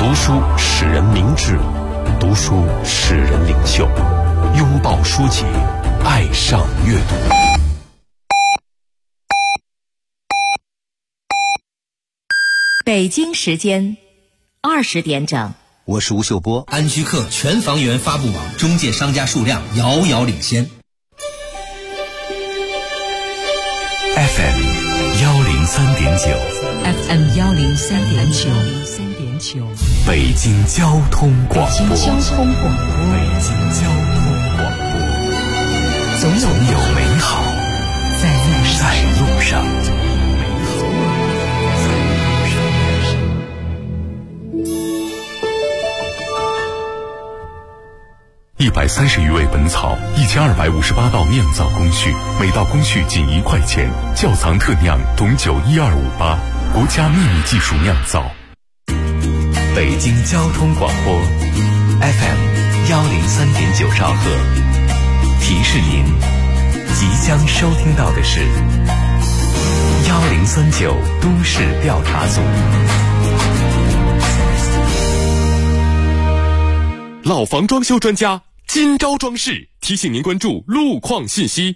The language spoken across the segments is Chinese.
读书使人明智，读书使人领袖。拥抱书籍，爱上阅读。 北京时间20点整。 我是吴秀波。 安居客全房源发布网中介商家数量遥遥领先。 FM 103.9 FM 103.9 北京交通广播。 北京交通广播。总有美好在路上。130余味本草，1258道酿造工序，每道工序仅1块钱。窖藏特酿董酒12588，国家秘密技术酿造。北京交通广播 FM 103.9兆赫，提示您即将收听到的是1039都市调查组。老房装修专家金招装饰提醒您关注路况信息。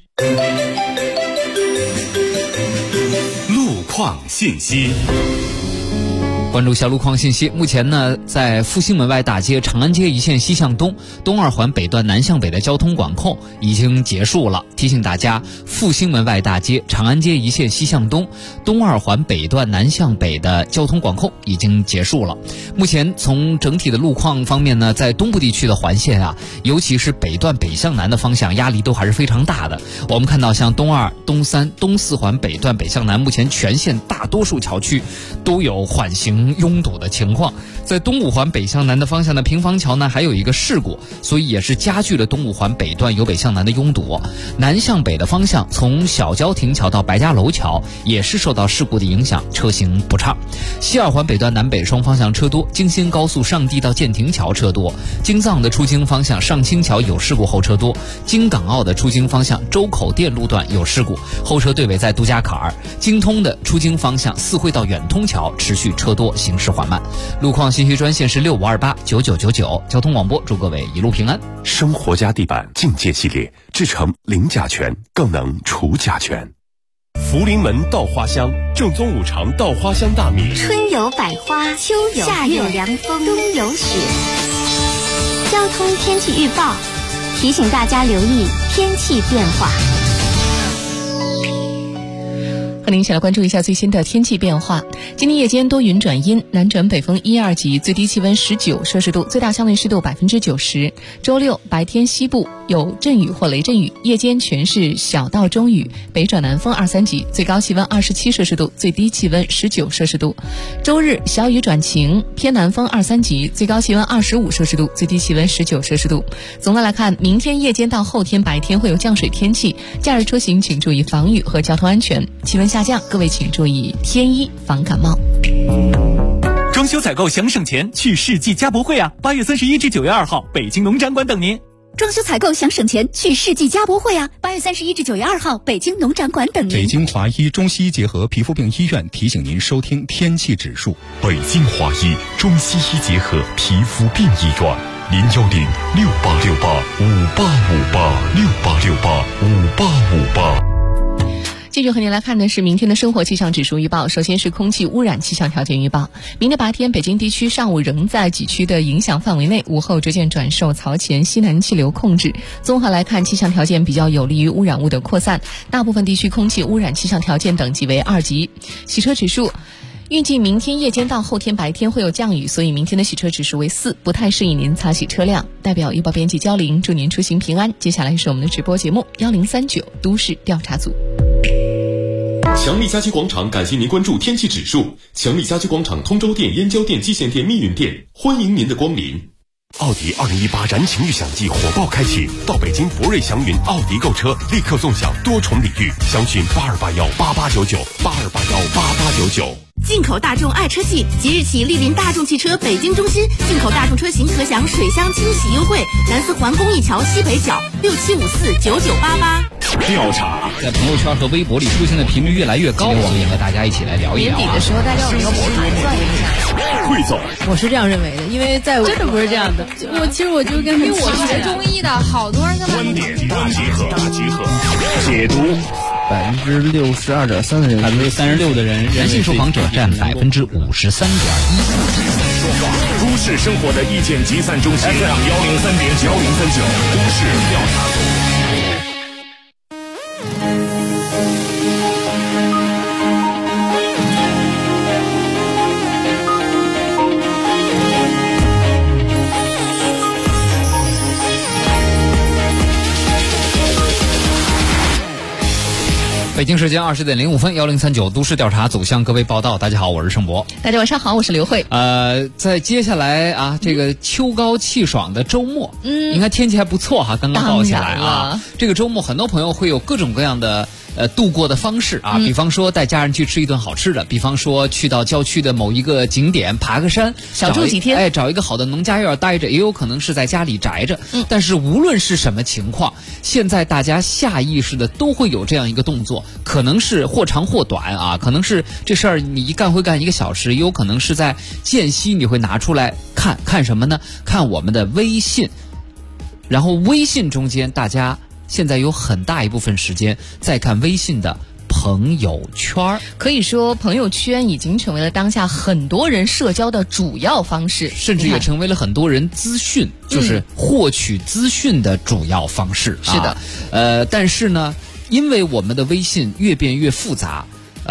路况信息， 关注一下路况信息。目前呢，在复兴门外大街长安街一线西向东、东二环北段南向北的交通管控已经结束了。提醒大家，复兴门外大街长安街一线西向东、东二环北段南向北的交通管控已经结束了。目前从整体的路况方面呢，在东部地区的环线啊，尤其是北段北向南的方向，压力都还是非常大的。我们看到像东二、东三、东四环北段北向南，目前全线大多数桥区都有缓行拥堵的情况。在东五环北向南的方向呢，平房桥呢还有一个事故，所以也是加剧了东五环北段由北向南的拥堵。南向北的方向，从小郊亭桥到白家楼桥也是受到事故的影响，车行不畅。西二环北段南北双方向车多，京新高速上地到建亭桥车多，京藏的出京方向上清桥有事故后车多，京港澳的出京方向周口店路段有事故，后车队尾在杜家坎儿。京通的出京方向四惠到远通桥持续车多，行驶缓慢。路况信息专线是65289999。交通广播祝各位一路平安。 生活家地板境界系列，制成零甲醛，更能除甲醛。福临门稻花香，正宗五常稻花香大米。 春有百花，秋有夏有凉风，冬有雪。交通天气预报提醒大家留意天气变化。 和您一起来关注一下最新的天气变化。今天夜间多云转阴，南转北风1、2级，最低气温19摄氏度，最大相对湿度90%。周六白天西部有阵雨或雷阵雨，夜间全是小到中雨，北转南风2、3级，最高气温27摄氏度，最低气温19摄氏度。周日小雨转晴，偏南风2、3级，最高气温25摄氏度，最低气温19摄氏度。总的来看，明天夜间到后天白天会有降水天气，假日出行请注意防雨和交通安全。气温下降，各位请注意添衣防感冒。 装修采购想省钱，去世纪家博会啊！8月31至9月2号，北京农展馆等您。 装修采购想省钱，去世纪家博会啊！8月31至9月2号，北京农展馆等您。 北京华医中西医结合皮肤病医院提醒您收听天气指数。 北京华医中西医结合皮肤病医院，0806-5858-5858，6868-5858。 继续和您来看的是明天的生活气象指数预报。首先是空气污染气象条件预报。明天白天，北京地区上午仍在几区的影响范围内，午后逐渐转受槽前西南气流控制。综合来看，气象条件比较有利于污染物的扩散，大部分地区空气污染气象条件等级为2级。洗车指数预计明天夜间到后天白天会有降雨，所以明天的洗车指数为4，不太适宜您擦洗车辆。代表预报编辑焦玲，祝您出行平安。接下来是我们的直播节目1039都市调查组。 强力家居广场感谢您关注天气指数。强力家居广场通州店、燕郊店、蓟县店、密云店，欢迎您的光临。 奥迪2018燃情预享季火爆开启，到北京博瑞祥云奥迪购车，立刻送享多重礼遇，详询82818899，82818899。 进口大众爱车季即日起莅临大众汽车北京中心，进口大众车型可享水箱清洗优惠，南四环公益桥西北角67549988。 调查在朋友圈和微博里出现的频率越来越高，我们也和大家一起来聊一聊。 年底的时候，大家有没有算一下？ 汇总， 我是这样认为的，因为在真的不是这样的。其实我就跟因为我是学中医的，好多人观点大集合，解读。 62.3%的人 ，36%的人，男性受访者占53.1%。 都市生活的意见集散中心 FM 103.9，都市调查组。 北京时间20点05分，1039都市调查组向各位报道。大家好，我是盛博。 大家晚上好，我是刘慧。 在接下来啊，这个秋高气爽的周末，应该天气还不错哈，刚刚报起来啊。这个周末很多朋友会有各种各样的度过的方式啊，比方说带家人去吃一顿好吃的，比方说去到郊区的某一个景点爬个山， 小住几天， 找一个好的农家院待着，也有可能是在家里宅着。但是无论是什么情况，现在大家下意识的都会有这样一个动作，可能是或长或短啊，可能是这事儿你一干会干1个小时，也有可能是在间隙你会拿出来看什么呢？看我们的微信，然后微信中间大家现在有很大一部分时间在看微信的朋友圈， 可以说朋友圈已经成为了当下很多人社交的主要方式， 甚至也成为了很多人资讯，就是获取资讯的主要方式。 是的， 但是呢，因为我们的微信越变越复杂，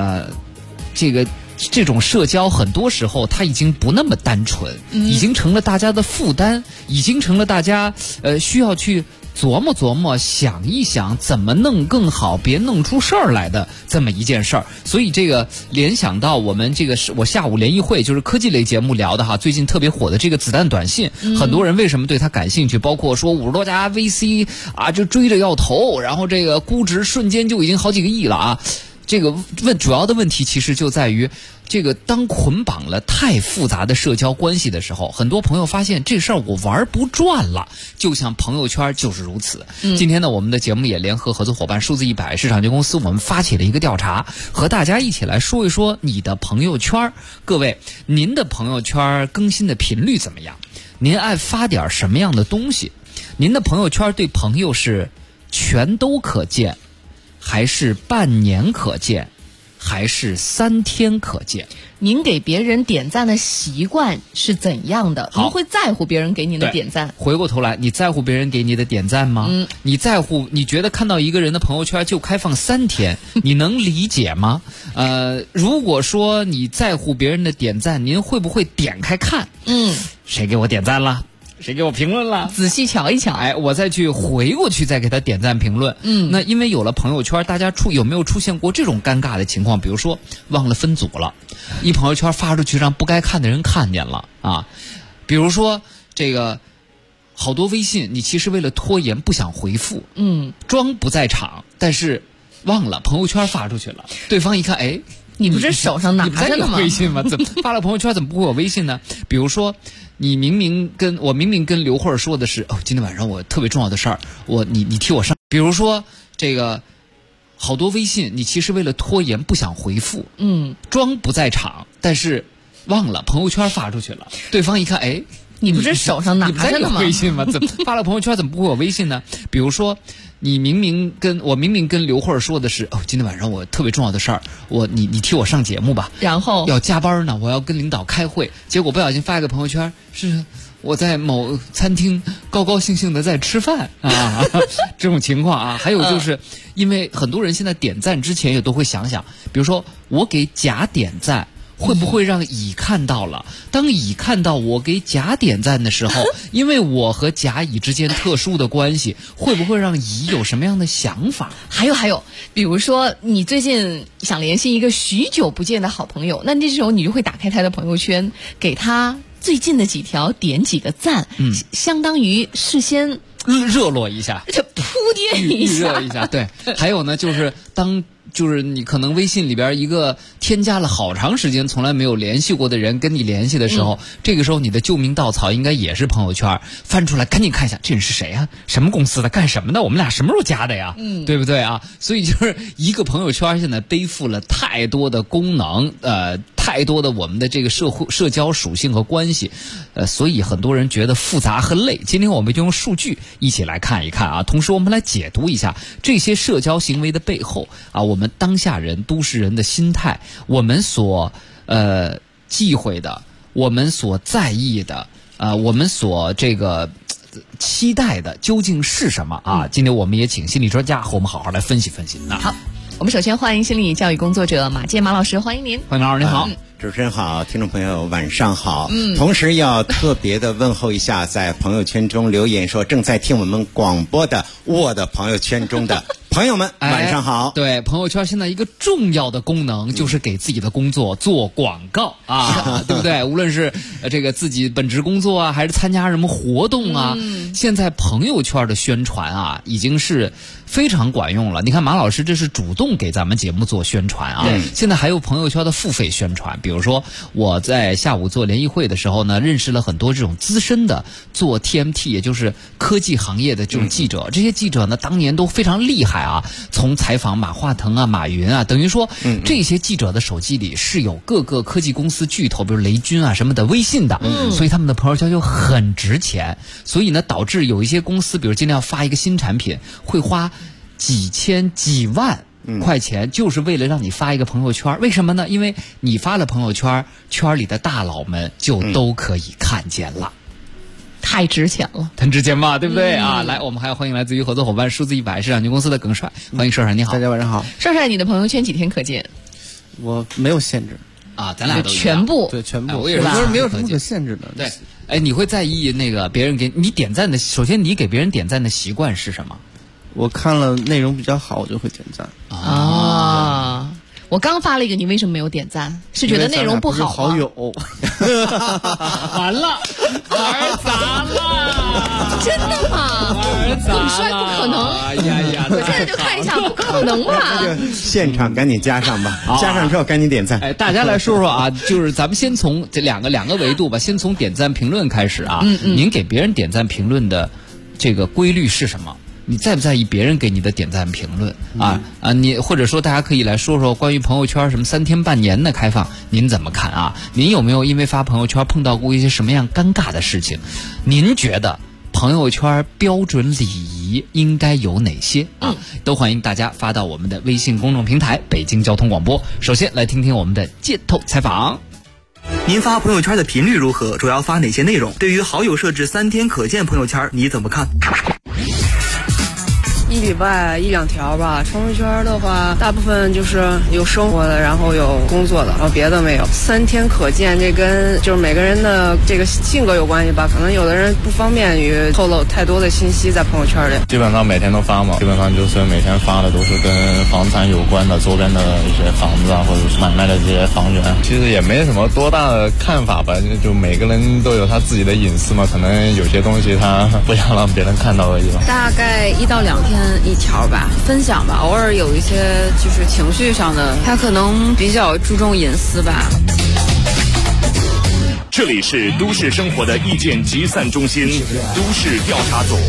这种社交很多时候它已经不那么单纯，已经成了大家的负担，已经成了大家需要去琢磨想一想怎么弄更好，别弄出事儿来的这么一件事儿。所以这个联想到我们这个是我下午联谊会就是科技类节目聊的哈，最近特别火的这个子弹短信，很多人为什么对它感兴趣，包括说50多家 VC 啊就追着要投，然后这个估值瞬间就已经好几个亿了啊。这个主要的问题其实就在于这个当捆绑了太复杂的社交关系的时候，很多朋友发现这事儿我玩不转了，就像朋友圈就是如此。今天呢，我们的节目也联合合作伙伴数字100市场有限公司，我们发起了一个调查，和大家一起来说一说你的朋友圈。各位，您的朋友圈更新的频率怎么样？您爱发点什么样的东西？您的朋友圈对朋友是全都可见，还是半年可见，还是3天可见？ 您给别人点赞的习惯是怎样的？您会在乎别人给您的点赞？ 回过头来，你在乎别人给你的点赞吗？你在乎？你觉得看到一个人的朋友圈就开放3天，你能理解吗？如果说你在乎别人的点赞，您会不会点开看？谁给我点赞了？谁给我评论了？ 仔细瞧一瞧。 我再去回过去再给他点赞评论。那因为有了朋友圈，大家有没有出现过这种尴尬的情况？比如说忘了分组了，一朋友圈发出去让不该看的人看见了啊。比如说这个好多微信，你其实为了拖延不想回复，装不在场，但是忘了朋友圈发出去了，对方一看， 你不是手上拿着呢吗？ 微信吗？怎么发了朋友圈怎么不回我微信呢？比如说你明明跟刘慧说的是今天晚上我特别重要的事儿，你替我上。比如说这个好多微信，你其实为了拖延不想回复，装不在场，但是忘了朋友圈发出去了，对方一看， 你不是手上拿着呢吗？ 微信吗？怎么发了朋友圈怎么不回我微信呢？比如说你明明跟刘慧说的是今天晚上我特别重要的事儿，你替我上节目吧，然后要加班呢，我要跟领导开会，结果不小心发一个朋友圈是我在某餐厅高高兴兴的在吃饭啊，这种情况啊。还有就是因为很多人现在点赞之前也都会想想，比如说我给甲点赞会不会让乙看到了？当乙看到我给甲点赞的时候，因为我和甲乙之间特殊的关系，会不会让乙有什么样的想法？ 还有，比如说你最近想联系一个许久不见的好朋友，那这时候你就会打开他的朋友圈，给他最近的几条点几个赞，相当于事先热络一下， 这铺垫一下， 预热一下。对，还有呢，就是当就是你可能微信里边一个添加了好长时间从来没有联系过的人跟你联系的时候，这个时候你的救命稻草应该也是朋友圈，翻出来赶紧看一下这人是谁啊，什么公司的，干什么的，我们俩什么时候加的呀，对不对啊？所以就是一个朋友圈现在背负了太多的功能，太多的我们的这个社交属性和关系，所以很多人觉得复杂和累。今天我们就用数据一起来看一看啊，同时我们来解读一下这些社交行为的背后啊，我们当下人都市人的心态，我们所忌讳的，我们所在意的，我们所这个期待的究竟是什么啊？今天我们也请心理专家和我们好好来分析分析。 好，我们首先欢迎心理教育工作者马健马老师，欢迎您。 欢迎马老师，您好。 主持人好，听众朋友晚上好。同时要特别的问候一下在朋友圈中留言说正在听我们广播的我的朋友圈中的朋友们，晚上好。 对，朋友圈现在一个重要的功能就是给自己的工作做广告啊，对不对？无论是这个自己本职工作啊，还是参加什么活动啊，现在朋友圈的宣传啊，已经是非常管用了。你看马老师这是主动给咱们节目做宣传啊，现在还有朋友圈的付费宣传。比如说我在下午做联谊会的时候呢，认识了很多这种资深的做 TMT 也就是科技行业的这种记者，这些记者呢当年都非常厉害啊，从采访马化腾啊、马云啊，等于说这些记者的手机里是有各个科技公司巨头，比如雷军啊什么的微信的，所以他们的朋友圈就很值钱。所以呢导致有一些公司比如今天要发一个新产品，会花几千几万块钱就是为了让你发一个朋友圈。为什么呢？因为你发了朋友圈，圈里的大佬们就都可以看见了， 太值钱了， 很值钱嘛，对不对啊？来，我们还要欢迎来自于合作伙伴数字100市场公司的耿帅，欢迎帅帅，你好。 大家晚上好。 帅帅，你的朋友圈几天可见？ 我没有限制啊，咱俩都全部对全部， 我也是没有什么可限制的。 对，哎，你会在意那个别人给你点赞的？首先，你给别人点赞的习惯是什么？ 我看了内容比较好，我就会点赞啊。我刚发了一个，你为什么没有点赞？是觉得内容不好吗？ 好友， 完了，玩砸了！ 真的吗？耿帅不可能！ 哎呀， 我现在就看一下，不可能吧？ 现场赶紧加上吧，加上之后赶紧点赞。 哎，大家来说说啊，就是咱们先从这两个维度吧，先从点赞评论开始啊。您给别人点赞评论的这个规律是什么？你在不在意别人给你的点赞评论你或者说大家可以来说说关于朋友圈什么3天半年的开放，您怎么看啊？您有没有因为发朋友圈碰到过一些什么样尴尬的事情？您觉得朋友圈标准礼仪应该有哪些啊？都欢迎大家发到我们的微信公众平台北京交通广播。首先来听听我们的街头采访。 您发朋友圈的频率如何？主要发哪些内容？对于好友设置3天可见朋友圈，你怎么看 ？1礼拜1、2条吧。朋友圈的话，大部分就是有生活的，然后有工作的，然后别的没有。3天可见，这跟就是每个人的这个性格有关系吧。可能有的人不方便于透露太多的信息在朋友圈里。 基本上每天都发嘛，基本上就是每天发的都是跟房产有关的，周边的一些房子啊，或者是买卖的这些房源。其实也没什么多大的看法吧，就每个人都有他自己的隐私嘛，可能有些东西他不想让别人看到而已吧。 大概1到2天1条吧，分享吧，偶尔有一些就是情绪上的，他可能比较注重隐私吧。 这里是都市生活的意见集散中心，都市调查组。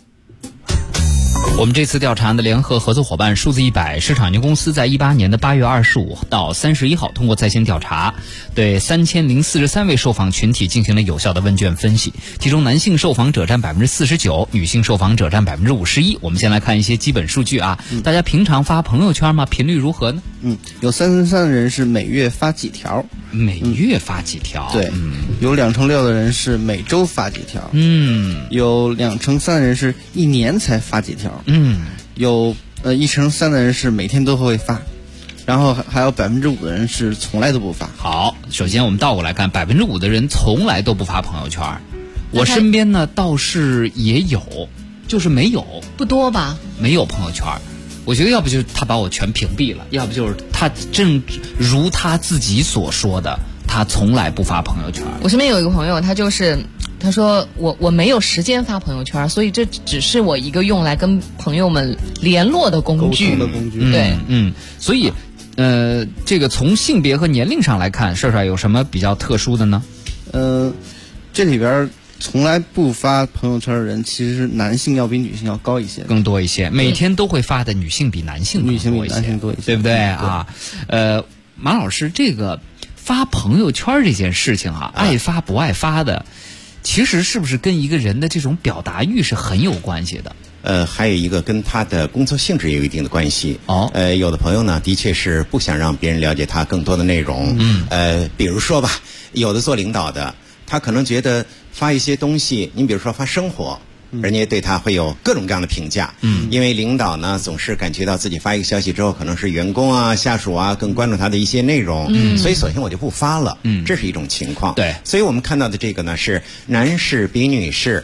我们这次调查的联合合作伙伴数字100市场有限公司在18年的8月25到31号通过在线调查，对3043位受访群体进行了有效的问卷分析，其中男性受访者占49%，女性受访者占51%。我们先来看一些基本数据啊，大家平常发朋友圈吗？频率如何呢？ 有3/3的人是每月发几条， 每月发几条？ 对，有2/6的人是每周发几条，有2/3的人是1年才发几条，有1/3的人是每天都会发，然后还有5%的人是从来都不发。 好，首先我们倒过来看，5%的人从来都不发朋友圈。我身边呢倒是也有，就是没有， 不多吧？ 没有朋友圈。我觉得要不就是他把我全屏蔽了，要不就是他正如他自己所说的，他从来不发朋友圈。 我身边有一个朋友，他就是他说我没有时间发朋友圈，所以这只是我一个用来跟朋友们联络的工具。 沟通的工具。 对， 所以这个从性别和年龄上来看，帅帅有什么比较特殊的呢？ 这里边从来不发朋友圈的人，其实男性要比女性要高一些， 更多一些。每天都会发的女性比男性多一些，对不对啊？马老师，这个发朋友圈这件事情啊，爱发不爱发的，其实是不是跟一个人的这种表达欲是很有关系的？ 还有一个跟他的工作性质也有一定的关系。有的朋友呢，的确是不想让别人了解他更多的内容。比如说吧，有的做领导的，他可能觉得发一些东西，你比如说发生活，人家对他会有各种各样的评价。因为领导呢，总是感觉到自己发一个消息之后，可能是员工啊、下属啊更关注他的一些内容，所以索性我就不发了。这是一种情况。 对， 所以我们看到的这个呢，是男士比女士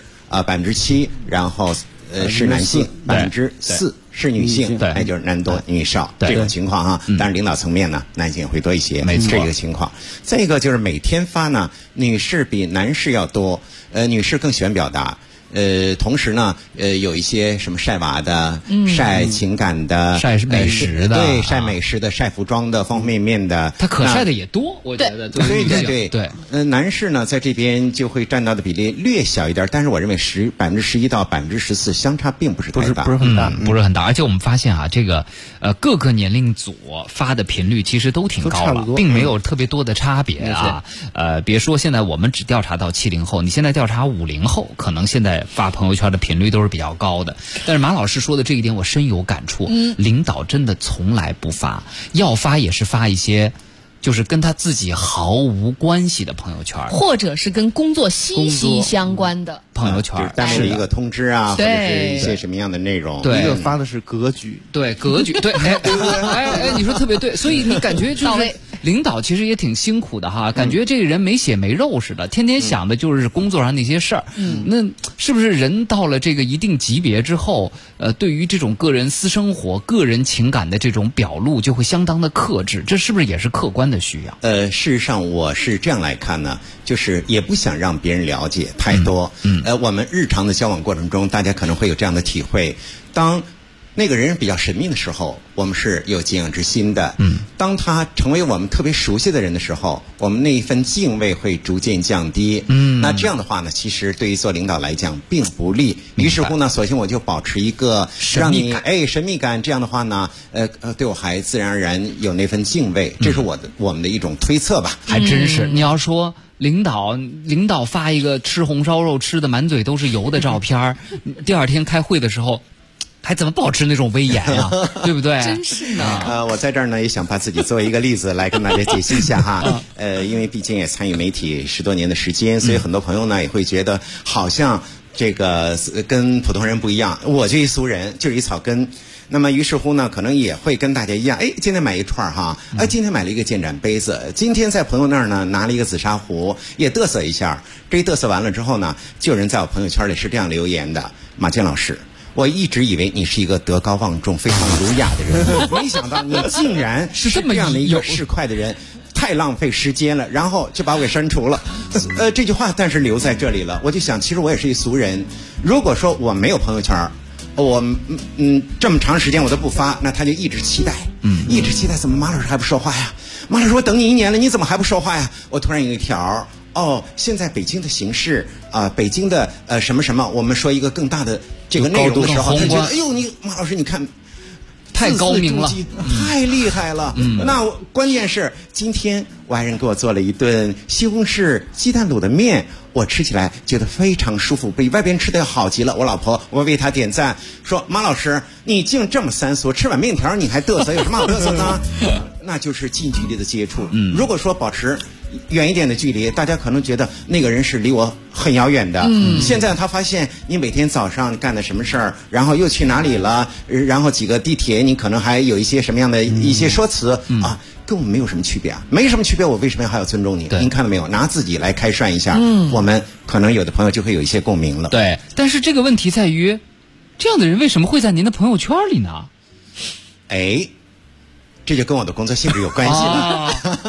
7%，然后是男性4%是女性，那就是男多女少这种情况啊。当然领导层面呢，男性也会多一些，没错，这个情况。再一个就是每天发呢，女士比男士要多，女士更喜欢表达。同时呢，有一些什么晒娃的、晒情感的、 晒美食的， 对，晒美食的、晒服装的、方方面面的， 他可晒的也多，我觉得。 对。男士呢，在这边就会占到的比例略小一点，但是我认为11%到14%相差并不是太大， 不是很大， 不是很大。而且我们发现啊，这个各个年龄组发的频率其实都挺高了，并没有特别多的差别啊。别说现在我们只调查到70后，你现在调查50后，可能现在发朋友圈的频率都是比较高的。但是马老师说的这一点我深有感触，领导真的从来不发，要发也是发一些就是跟他自己毫无关系的朋友圈， 或者是跟工作息息相关的朋友圈， 就是单位的一个通知啊，或者是一些什么样的内容。 对， 一个发的是格局， 对，格局，对，你说特别对，所以你感觉就是领导其实也挺辛苦的哈，感觉这个人没血没肉似的，天天想的就是工作上那些事儿。那是不是人到了这个一定级别之后，对于这种个人私生活、个人情感的这种表露就会相当的克制？这是不是也是客观的需要？ 事实上我是这样来看呢，就是也不想让别人了解太多。我们日常的交往过程中，大家可能会有这样的体会：当那个人比较神秘的时候，我们是有敬仰之心的。当他成为我们特别熟悉的人的时候，我们那一份敬畏会逐渐降低。那这样的话呢，其实对于做领导来讲并不利。于是乎呢，索性我就保持一个让你神秘感，这样的话呢，对我还自然而然有那份敬畏。这是我们的一种推测吧。 还真是，你要说领导发一个吃红烧肉吃的满嘴都是油的照片，第二天开会的时候还怎么保持那种威严呀？对不对？ 真是的。 我在这儿呢也想把自己作为一个例子来跟大家解析一下哈。因为毕竟也参与媒体10多年的时间，所以很多朋友呢也会觉得好像这个跟普通人不一样，我就一俗人，就是一草根。那么于是乎呢，可能也会跟大家一样，今天买一串哈，今天买了一个建盏杯子，今天在朋友那儿呢拿了一个紫砂壶，也嘚瑟一下。这一嘚瑟完了之后呢，就有人在我朋友圈里是这样留言的：马健老师，我一直以为你是一个德高望重、非常儒雅的人，没想到你竟然是这样的一个市侩的人，太浪费时间了，然后就把我给删除了。这句话但是留在这里了，我就想，其实我也是一俗人。如果说我没有朋友圈，我这么长时间我都不发，那他就一直期待，一直期待，怎么马老师还不说话呀？马老师，我等你1年了，你怎么还不说话呀？我突然有一条。现在北京的形势北京的什么什么，我们说一个更大的这个内容的时候，他觉得你马老师你看太高明了， 太厉害了。那关键是今天我爱人给我做了一顿西红柿鸡蛋卤的面，我吃起来觉得非常舒服，比外边吃的要好极了。我老婆我为她点赞，说马老师你竟这么三俗，吃碗面条你还嘚瑟，有什么好嘚瑟呢？那就是近距离的接触。如果说保持远一点的距离，大家可能觉得那个人是离我很遥远的。现在他发现你每天早上干的什么事儿，然后又去哪里了，然后几个地铁，你可能还有一些什么样的一些说辞跟我们没有什么区别啊，没什么区别，我为什么还要尊重你？您看到没有？拿自己来开涮一下，我们可能有的朋友就会有一些共鸣了。 对，但是这个问题在于，这样的人为什么会在您的朋友圈里呢？ 这就跟我的工作性质有关系了。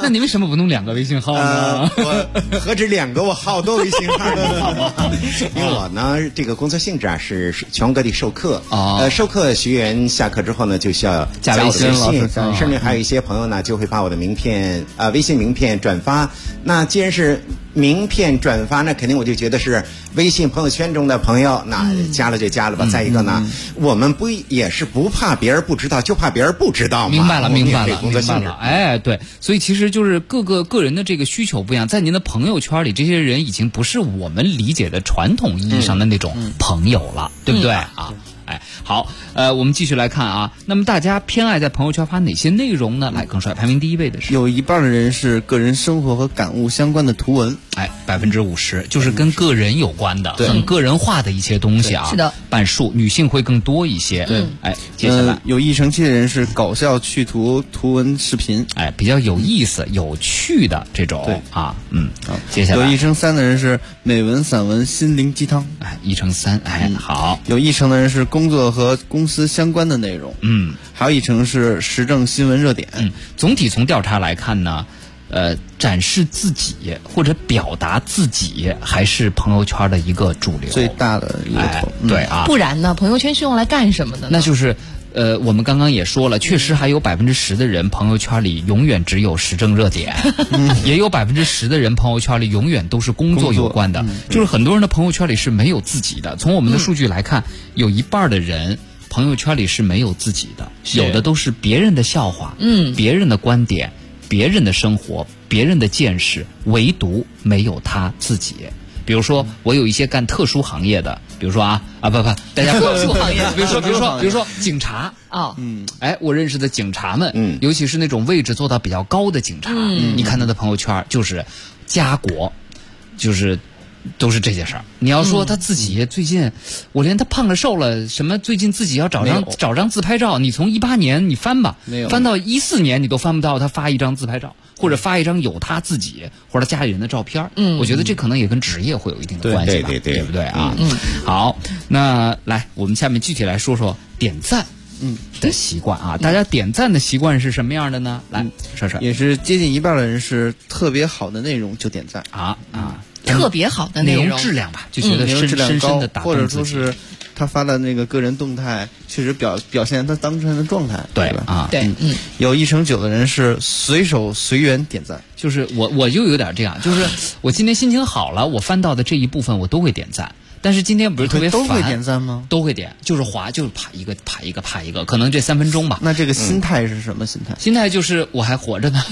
那你为什么不弄2个微信号呢？ 我何止2个，我好多微信号呢。因为我呢，这个工作性质啊是全国各地授课，授课学员下课之后呢，就需要加我的微信，甚至还有一些朋友呢就会把我的名片微信名片转发。那既然是名片转发，那肯定我就觉得是微信朋友圈中的朋友，那加了就加了吧。再一个呢，我们也是不怕别人不知道，就怕别人不知道嘛。 明白了。 哎， 对，所以其实就是各个个人的这个需求不一样，在您的朋友圈里，这些人已经不是我们理解的传统意义上的那种朋友了，对不对啊？哎，好，我们继续来看啊。那么大家偏爱在朋友圈发哪些内容呢？来，更帅，排名第1位的是有一半的人是个人生活和感悟相关的图文， 哎，50%就是跟个人有关的，很个人化的一些东西啊。 是的， 半数，女性会更多一些。 对， 哎，接下来有1成7的人是搞笑趣图文视频， 哎，比较有意思、有趣的这种。 对啊，接下来有1成3的人是美文、散文、心灵鸡汤， 哎，1成3，哎，好。 有1成的人是工作和公司相关的内容，还有1成是时政新闻热点。 总体从调查来看呢，展示自己或者表达自己还是朋友圈的一个主流， 最大的一个头。 对啊， 不然呢？朋友圈是用来干什么的呢？ 那就是我们刚刚也说了，确实还有10%的人朋友圈里永远只有时政热点，也有10%的人朋友圈里永远都是工作有关的，就是很多人的朋友圈里是没有自己的。从我们的数据来看，有1半的人朋友圈里是没有自己的，有的都是别人的笑话，别人的观点，别人的生活，别人的见识，唯独没有他自己。比如说，我有一些干特殊行业的，比如说大家特殊行业， 比如说警察啊，哎，我认识的警察们，尤其是那种位置做到比较高的警察，你看他的朋友圈就是家国，就是都是这些事儿。你要说他自己最近，我连他胖了瘦了什么，最近自己要找张自拍照，你从18年你翻吧，翻到14年你都翻不到他发一张自拍照。或者发一张有他自己或者家里人的照片，我觉得这可能也跟职业会有一定的关系吧，对不对啊？好，那来我们下面具体来说说点赞的习惯啊，大家点赞的习惯是什么样的呢？来，帅帅， 也是接近1半的人是特别好的内容就点赞特别好的内容质量吧，就觉得深深的打动自己， 或者说是他发的那个个人动态确实表现他当事人的状态， 对吧？ 啊， 对， 有1成9的人是随手随缘点赞， 就是我就有点这样，就是我今天心情好了，我翻到的这一部分我都会点赞。但是今天不是特别烦， 都会点赞吗？ 都会点，就是滑，就是啪一个，可能这3分钟吧。 那这个心态是什么心态？ 心态就是我还活着呢。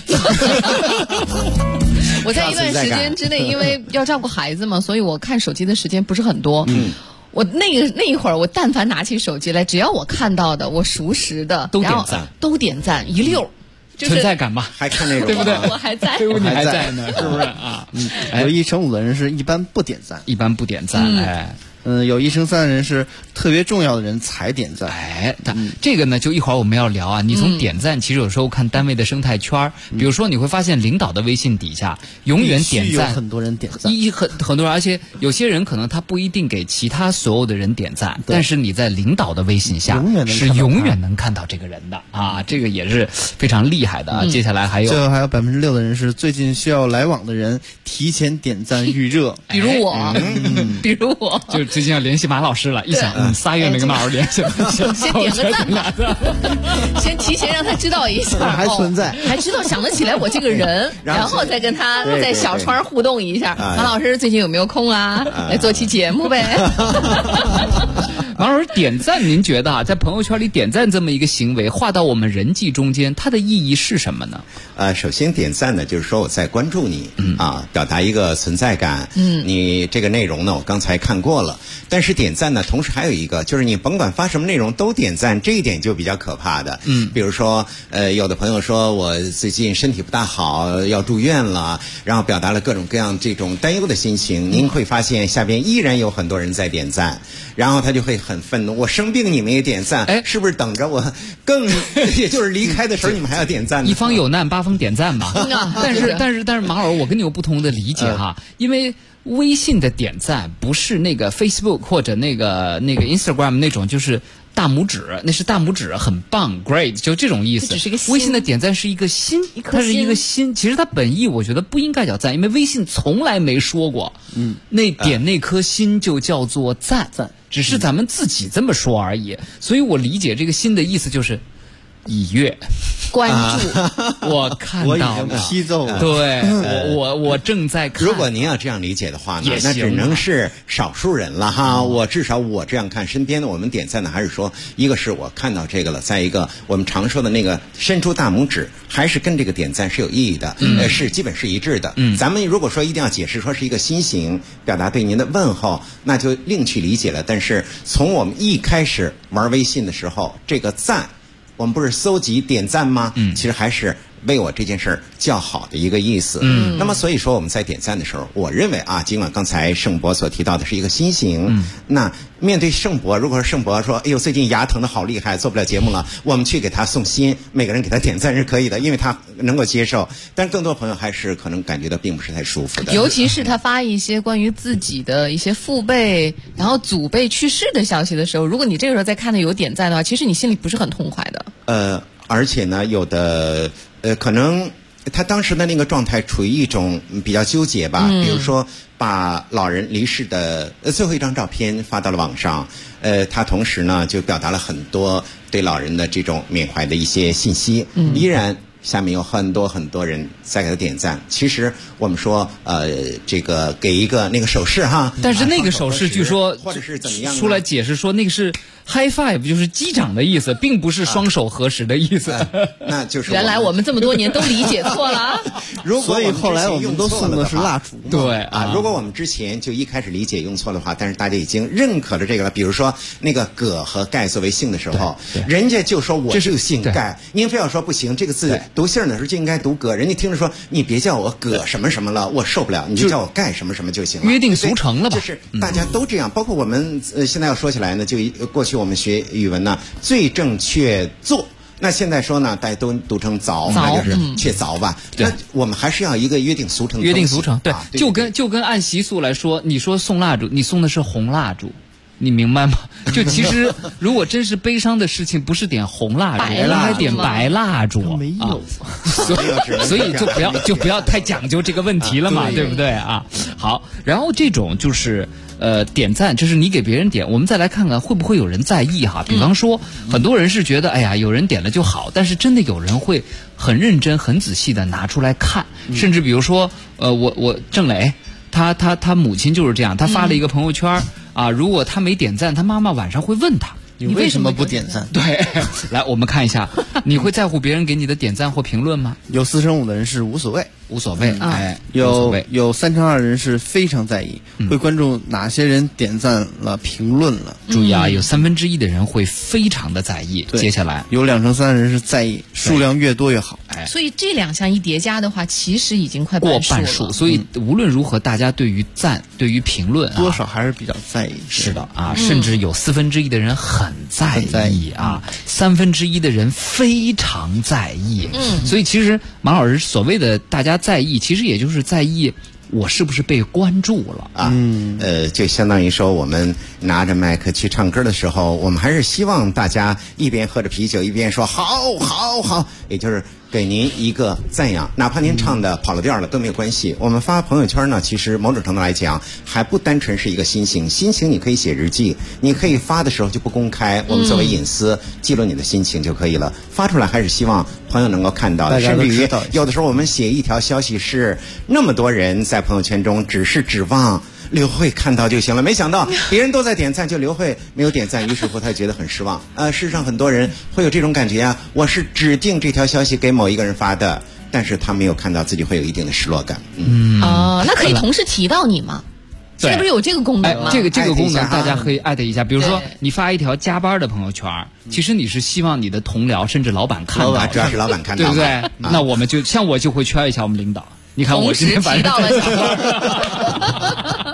我在一段时间之内，因为要照顾孩子嘛，所以我看手机的时间不是很多。我那一会儿，我但凡拿起手机来，只要我看到的，我熟识的，都点赞一溜。 存在感吧， 还看那种， 对不对？ 我还在， 对，你还在呢，是不是啊？ 有1成5的人是一般不点赞， 哎。 有1成3的人是特别重要的人才点赞。 哎，这个呢，就一会儿我们要聊啊。你从点赞，其实有时候看单位的生态圈，比如说你会发现领导的微信底下永远点赞， 有很多人点赞， 很多人，而且有些人可能他不一定给其他所有的人点赞，但是你在领导的微信下是永远能看到这个人的啊，这个也是非常厉害的啊。接下来还有 6%的人是最近需要来往的人提前点赞预热， 比如我， 就最近要联系马老师了，一想3月没跟马老师联系了， 先点个赞，先提前让他知道一下， 还存在， 还知道想得起来我这个人，然后再跟他在小窗互动一下。马老师最近有没有空啊？来做期节目呗。 马老师点赞，您觉得啊，在朋友圈里点赞这么一个行为，划到我们人际中间，它的意义是什么呢？ 首先点赞呢，就是说我在关注你，表达一个存在感。你这个内容呢，我刚才看过了。但是点赞呢，同时还有一个，就是你甭管发什么内容都点赞，这一点就比较可怕的。比如说，有的朋友说我最近身体不大好，要住院了，然后表达了各种各样这种担忧的心情。您会发现下边依然有很多人在点赞，然后他就会很愤怒，我生病你们也点赞，是不是等着我也就是离开的时候你们还要点赞呢？ 一方有难八方点赞嘛。但是马老师，我跟你有不同的理解哈，因为微信的点赞不是那个 Facebook 或者那个 Instagram 那种，就是大拇指，那是大拇指，很棒 ，great， 就这种意思。 只是个心。 微信的点赞是一个心，它是一个心。其实它本意我觉得不应该叫赞，因为微信从来没说过，那点那颗心就叫做赞，只是咱们自己这么说而已。所以我理解这个心的意思就是已阅。 关注， 我看到了， 我已经批奏了。 对，我正在看。 如果您要这样理解的话呢，那只能是少数人了哈。至少我这样看，身边的我们点赞的还是说，一个是我看到这个了，再一个我们常说的那个伸出大拇指，还是跟这个点赞是有意义的，是基本是一致的。咱们如果说一定要解释说是一个心形，表达对您的问候，那就另去理解了。但是从我们一开始玩微信的时候，这个赞。我们不是搜集点赞吗？其实还是为我这件事儿叫好的一个意思。那么所以说我们在点赞的时候，我认为尽管刚才盛博所提到的是一个心形，那面对盛博，如果说盛博说，哎呦最近牙疼的好厉害，做不了节目了，我们去给他送心，每个人给他点赞是可以的，因为他能够接受。但更多朋友还是可能感觉到并不是太舒服的， 尤其是他发一些关于自己的一些父辈然后祖辈去世的消息的时候，如果你这个时候再看到有点赞的话，其实你心里不是很痛快的。 而且呢，有的可能他当时的那个状态处于一种比较纠结吧，比如说把老人离世的最后一张照片发到了网上，他同时呢就表达了很多对老人的这种缅怀的一些信息，依然下面有很多人在给他点赞。其实我们说这个给一个那个手势哈， 但是那个手势据说或者是怎么样出来解释说那个是 high five， 就是击掌的意思，并不是双手合十的意思。 那就是原来我们这么多年都理解错了。 所以后来我们都送的是蜡烛。 对如果我们之前就一开始理解用错的话，但是大家已经认可了这个了。比如说那个葛和盖作为姓的时候，人家就说我就姓盖，您非要说不行，这个字读姓的时候就应该读葛，人家听着说你别叫我葛什么什么了，我受不了，你就叫我盖什么什么就行了， 约定俗成了吧？ 就是大家都这样，包括我们现在要说起来呢，就过去我们学语文呢，最正确做。那现在说呢，大家都读成凿，那就是确凿吧。那我们还是要一个约定俗成的。 约定俗成，对，就跟按习俗来说，你说送蜡烛，你送的是红蜡烛。你明白吗？就其实，如果真是悲伤的事情，不是点红蜡烛，应该点白蜡烛。 没有， 所以就不要太讲究这个问题了嘛，对不对啊？好，然后这种就是点赞，这是你给别人点，我们再来看看会不会有人在意哈。比方说，很多人是觉得哎呀，有人点了就好，但是真的有人会很认真、很仔细的拿出来看，甚至比如说，我郑磊，他母亲就是这样，他发了一个朋友圈。如果他没点赞，他妈妈晚上会问他， 你为什么不点赞？ 对，来我们看一下，你会在乎别人给你的点赞或评论吗？ 有4/5的人是无所谓， 有 2/3人是非常在意，会关注哪些人点赞了、评论了。 注意有1/3的人会非常的在意。接下来有2/3人是在意，数量越多越好。 所以这2项一叠加的话，其实已经快过半数。所以无论如何，大家对于赞、对于评论多少还是比较在意。 是的甚至有1/4的人很在意，1/3的人非常在意。所以其实马老师所谓的大家在意，其实也就是在意我是不是被关注了就相当于说我们拿着麦克去唱歌的时候，我们还是希望大家一边喝着啤酒一边说好好好，也就是给您一个赞扬，哪怕您唱的跑了调了都没有关系。我们发朋友圈呢，其实某种程度来讲还不单纯是一个心情，心情你可以写日记，你可以发的时候就不公开，我们作为隐私记录你的心情就可以了，发出来还是希望朋友能够看到的。甚至于有的时候我们写一条消息是那么多人在朋友圈中只是指望刘慧看到就行了，没想到别人都在点赞，就刘慧没有点赞，于是乎他觉得很失望。事实上很多人会有这种感觉我是指定这条消息给某一个人发的，但是他没有看到，自己会有一定的失落感。 那可以同时提到你吗？现在不是有这个功能吗？ 这个功能大家可以艾特一下。比如说你发一条加班的朋友圈，其实你是希望你的同僚甚至老板看到， 主要是老板看到， 对不对？那我们就像我就会圈一下我们领导，你看我今天反正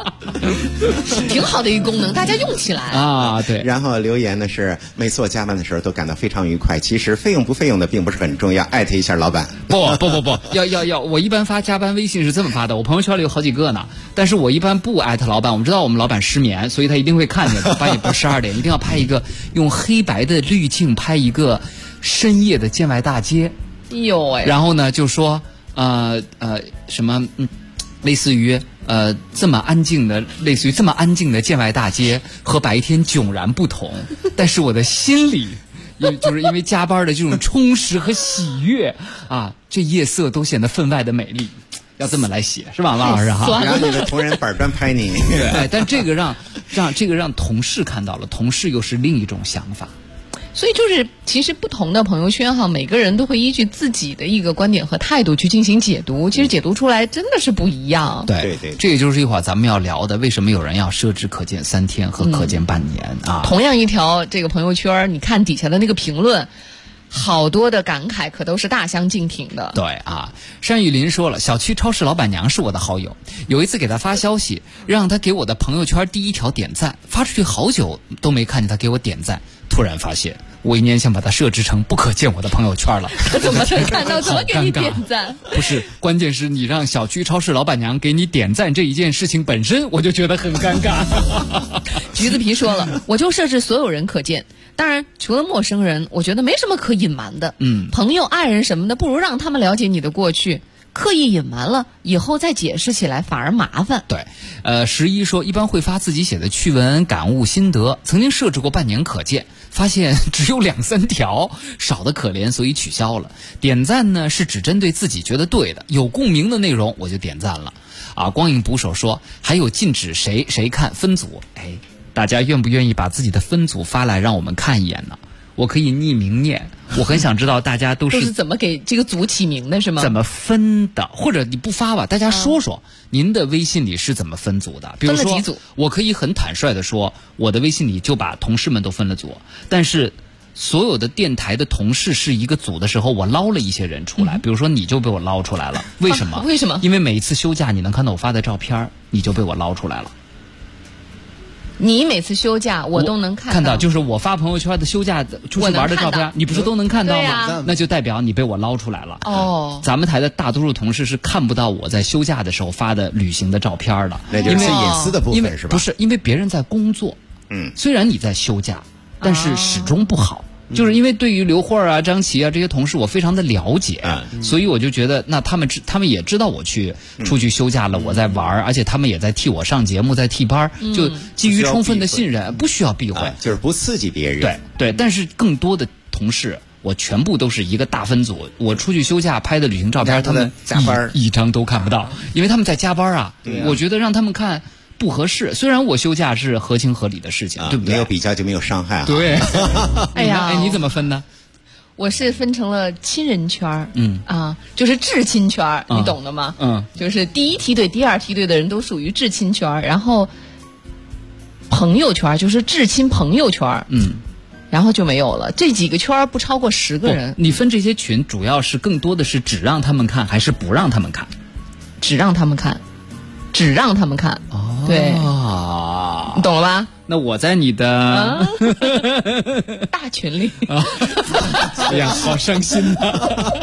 挺好的一个功能，大家用起来啊。对。 然后留言呢是每次我加班的时候都感到非常愉快。其实费用不费用的并不是很重要，艾特一下老板。 不，要，我一般发加班微信是这么发的，我朋友圈里有好几个呢，但是我一般不艾特老板。我们知道我们老板失眠，所以他一定会看见的。半夜不12点，一定要拍一个用黑白的滤镜拍一个深夜的建外大街。 有哎。 然后呢，就说什么类似于这么安静的建外大街和白天迥然不同，但是我的心里就是因为加班的这种充实和喜悦啊，这夜色都显得分外的美丽。要这么来写是吧，王老师哈？ 然后你的同仁板砖拍你。 对，但这个让同事看到了，同事又是另一种想法。 所以就是其实不同的朋友圈哈，每个人都会依据自己的一个观点和态度去进行解读，其实解读出来真的是不一样。 对，这也就是一会儿咱们要聊的，为什么有人要设置可见3天和可见半年啊？ 同样一条这个朋友圈，你看底下的那个评论，好多的感慨可都是大相径庭的。 对啊，单玉林说了，小区超市老板娘是我的好友，有一次给她发消息，让她给我的朋友圈第一条点赞，发出去好久都没看见她给我点赞，突然发现我一年想把它设置成不可见我的朋友圈了。 怎么能看到？怎么给你点赞？ 不是，关键是你让小区超市老板娘给你点赞这一件事情本身，我就觉得很尴尬。 橘子皮说了，我就设置所有人可见。当然，除了陌生人，我觉得没什么可隐瞒的。朋友、爱人什么的，不如让他们了解你的过去。刻意隐瞒了，以后再解释起来反而麻烦。 对，11说一般会发自己写的趣闻、感悟、心得，曾经设置过半年可见，发现只有2-3条，少得可怜，所以取消了。点赞呢是只针对自己觉得对的、有共鸣的内容，我就点赞了。啊，光影捕手说还有禁止谁看分组，大家愿不愿意把自己的分组发来让我们看一眼呢？我可以匿名念，我很想知道大家都是怎么给这个组起名的，是吗？ 怎么分的？或者你不发吧，大家说说您的微信里是怎么分组的？比如说分了几组？ 我可以很坦率的说，我的微信里就把同事们都分了组，但是所有的电台的同事是一个组的时候，我捞了一些人出来，比如说你就被我捞出来了。为什么？ 为什么？ 因为每一次休假你能看到我发的照片，你就被我捞出来了。 你每次休假我都能看到， 就是我发朋友圈的休假出去玩的照片，你不是都能看到吗？那就代表你被我捞出来了。 哦， 咱们台的大多数同事是看不到我在休假的时候发的旅行的照片的， 那就是隐私的部分是吧？ 不是，因为别人在工作，虽然你在休假，但是始终不好。就是因为对于刘慧啊、张琪啊这些同事我非常的了解，所以我就觉得那他们也知道我出去休假了，我在玩，而且他们也在替我上节目，在替班，就基于充分的信任，不需要避讳， 就是不刺激别人。 对，但是更多的同事我全部都是一个大分组，我出去休假拍的旅行照片，他们加班一张都看不到，因为他们在加班啊。我觉得让他们看不合适，虽然我休假是合情合理的事情，对不对？ 没有比较就没有伤害。 对， 哎呀， 你怎么分呢？ 我是分成了亲人圈，就是至亲圈，你懂的吗？就是第一梯队、第二梯队的人都属于至亲圈，然后朋友圈就是至亲朋友圈，然后就没有了。这几个圈不超过10个人。 你分这些群，主要是更多的是只让他们看，还是不让他们看？ 只让他们看。只让他们看，对，你懂了吧？ 那我在你的大群里， 哎呀，好伤心呐！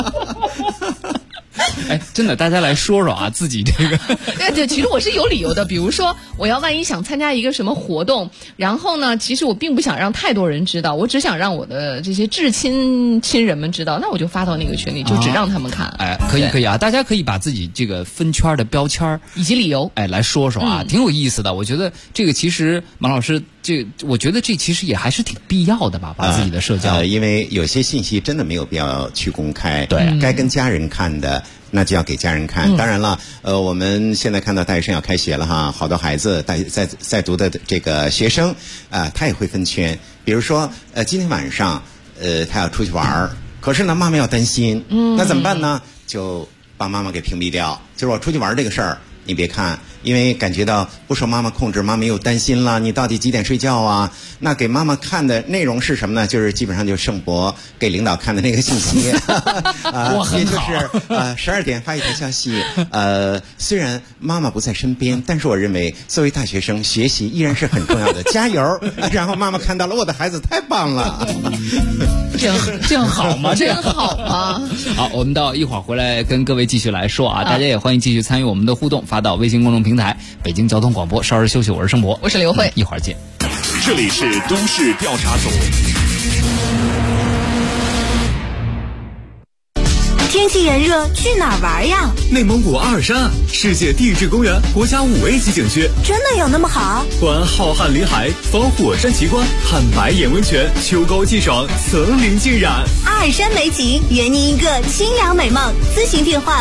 真的，大家来说说啊，自己这个。 对，其实我是有理由的。比如说，我要万一想参加一个什么活动，然后呢，其实我并不想让太多人知道，我只想让我的这些至亲人们知道，那我就发到那个群里，就只让他们看。 可以啊，大家可以把自己这个分圈的标签以及理由， 来说说啊，挺有意思的。我觉得这个其实马老师，我觉得这其实也还是挺必要的吧，把自己的社交， 因为有些信息真的没有必要去公开， 对， 该跟家人看的。那就要给家人看。当然了，我们现在看到大学生要开学了哈，好多孩子在读的这个学生他也会分圈。比如说今天晚上他要出去玩，可是呢妈妈要担心，那怎么办呢？就把妈妈给屏蔽掉，就是我出去玩这个事儿你别看。 因为感觉到不受妈妈控制，妈妈又担心了，你到底几点睡觉啊？那给妈妈看的内容是什么呢？就是基本上就是盛博给领导看的那个信息，也就是12点发一条消息，虽然妈妈不在身边，但是我认为作为大学生，学习依然是很重要的，加油！然后妈妈看到了，我的孩子太棒了， 这样好吗？ 真好吗？ 好，我们到一会儿回来跟各位继续来说啊，大家也欢迎继续参与我们的互动，发到微信公众平台北京交通广播。稍事休息，我是盛博， 我是刘慧， 一会儿见。 这里是都市调查组。 天气炎热，去哪儿玩呀？ 内蒙古阿尔山，世界地质公园国家5A 级景区， 真的有那么好？ 观浩瀚林海，访火山奇观，看白眼温泉，秋高气爽，层林尽染。 阿尔山美景，圆你一个清凉美梦。咨询电话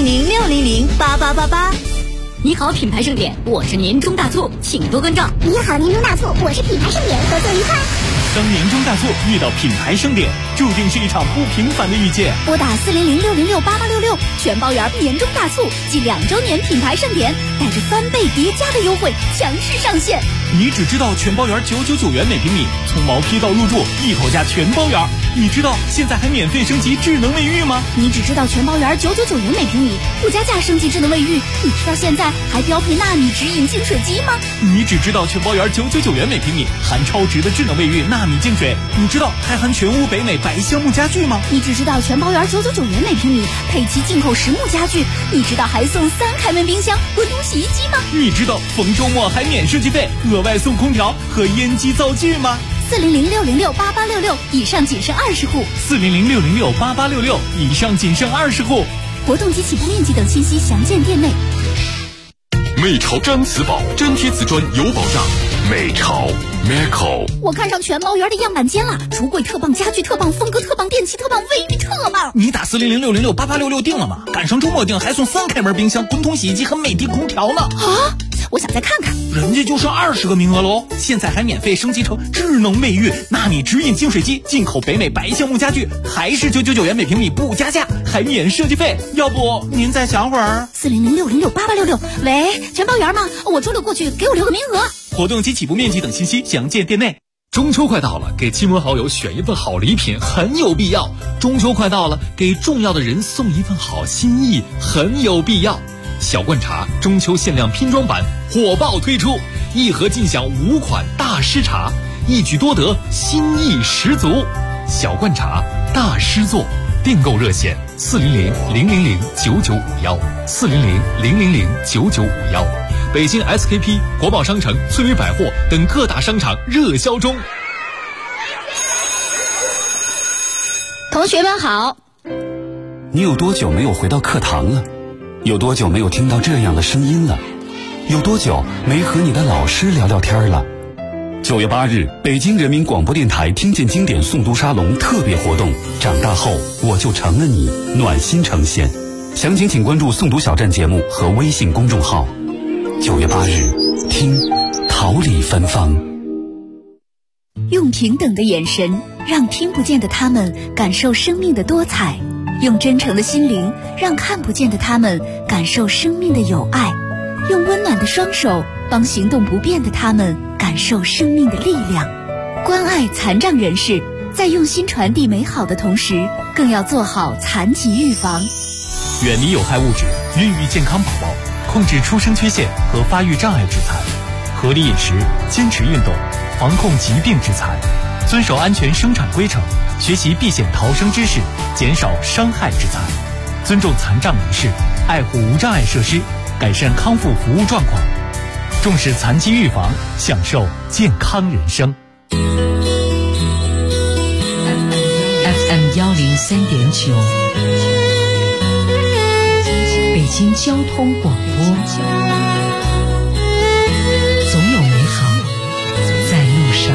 400-600-8888。 你好，品牌盛典，我是年终大促，请多关照。 你好，年终大促，我是品牌盛典，合作愉快。 当年终大促遇到品牌盛典，注定是一场不平凡的遇见。 拨打400-606-8866，全包圆年终大促暨2周年品牌盛典，带着3倍叠加的优惠强势上线。 你只知道全包圆999元每平米，从毛坯到入住一口价全包圆。你知道现在还免费升级智能卫浴吗？ 你只知道全包圆999元每平米，附加价升级智能卫浴。你知道现在还标配纳米直饮净水机吗？ 你只知道全包圆999元每平米，含超值的智能卫浴纳米净水。你知道还含全屋北美白橡木家具吗？ 你只知道全包圆999元每平米，配齐进口实木家具。你知道还送3开门冰箱、滚筒洗衣机吗？ 你知道逢周末还免设计费，额外送空调和烟机灶具吗 ？400-606-8866，以上仅剩20户。 400-606-8866，以上仅剩20户。 活动及起步面积等信息详见店内。 美潮粘瓷宝，粘贴瓷砖有保障。美潮 Meco， 我看上全包圆的样板间了，橱柜特棒，家具特棒，风格特棒，电器特棒，卫浴特棒。 你打400-606-8866订了吗？赶上周末订还送3开门冰箱、滚筒洗衣机和美的空调呢。 啊！我想再看看， 人家就剩20个名额喽！现在还免费升级成智能卫浴、纳米直饮净水机，进口北美白橡木家具，还是999元每平米不加价，还免设计费。要不您再想会儿 ？400-606-8866，喂，全包圆吗？我周6过去，给我留个名额。 活动及起步面积等信息详见店内。 中秋快到了，给亲朋好友选一份好礼品很有必要。中秋快到了，给重要的人送一份好心意很有必要。小罐茶中秋限量拼装版火爆推出，1盒尽享5款大师茶，一举多得，心意十足。小罐茶大师作，订购热线400-000-9951，400-000-9951。北京 SKP、国贸商城、翠微百货等各大商场热销中。 同学们好。 你有多久没有回到课堂了？有多久没有听到这样的声音了？有多久没和你的老师聊聊天了？9月8日，北京人民广播电台听见经典诵读沙龙特别活动，长大后我就成了你，暖心呈现。详情请关注诵读小站节目和微信公众号。9月8日，听桃李芬芳。 用平等的眼神，让听不见的他们感受生命的多彩；用真诚的心灵，让看不见的他们感受生命的有爱；用温暖的双手，帮行动不便的他们感受生命的力量。关爱残障人士，在用心传递美好的同时，更要做好残疾预防。 远离有害物质，孕育健康宝宝，控制出生缺陷和发育障碍致残，合理饮食，坚持运动，防控疾病致残，遵守安全生产规程，学习避险逃生知识，减少伤害致残，尊重残障人士，爱护无障碍设施，改善康复服务状况，重视残疾预防，享受健康人生。 FM 103.9，北京交通广播，总有美好在路上。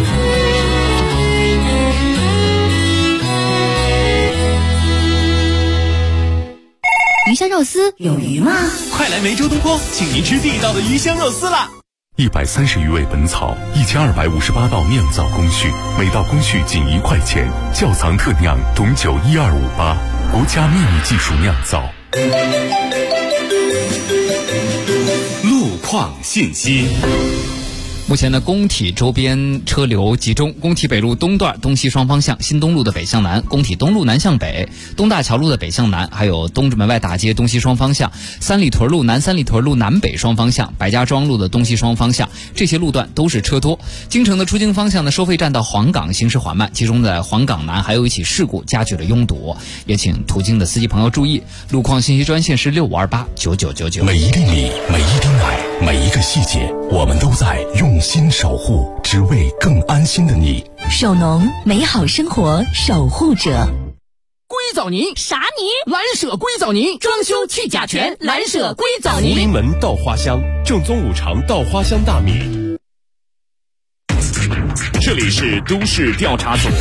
鱼香肉丝有鱼吗？ 快来梅州东坡，请您吃地道的鱼香肉丝啦 ！130余味本草，1258道酿造工序，每道工序仅1块钱，窖藏特酿董酒12588，国家秘密技术酿造。 路况信息。 目前呢，工体周边车流集中，工体北路东段东西双方向，新东路的北向南，工体东路南向北，东大桥路的北向南，还有东直门外大街东西双方向，三里屯路南三里屯路南北双方向，白家庄路的东西双方向，这些路段都是车多。京城的出京方向的收费站到黄岗行驶缓慢，其中在黄岗南还有一起事故加剧了拥堵，也请途经的司机朋友注意。路况信息专线是65289999。 每一粒米，每一滴奶，每一个细节，我们都在用心守护，只为更安心的你。 首农，美好生活守护者。 硅藻泥啥泥？ 蓝舍硅藻泥，装修去甲醛，蓝舍硅藻泥。 福临门稻花香，正宗五常稻花香大米。这里是都市调查组。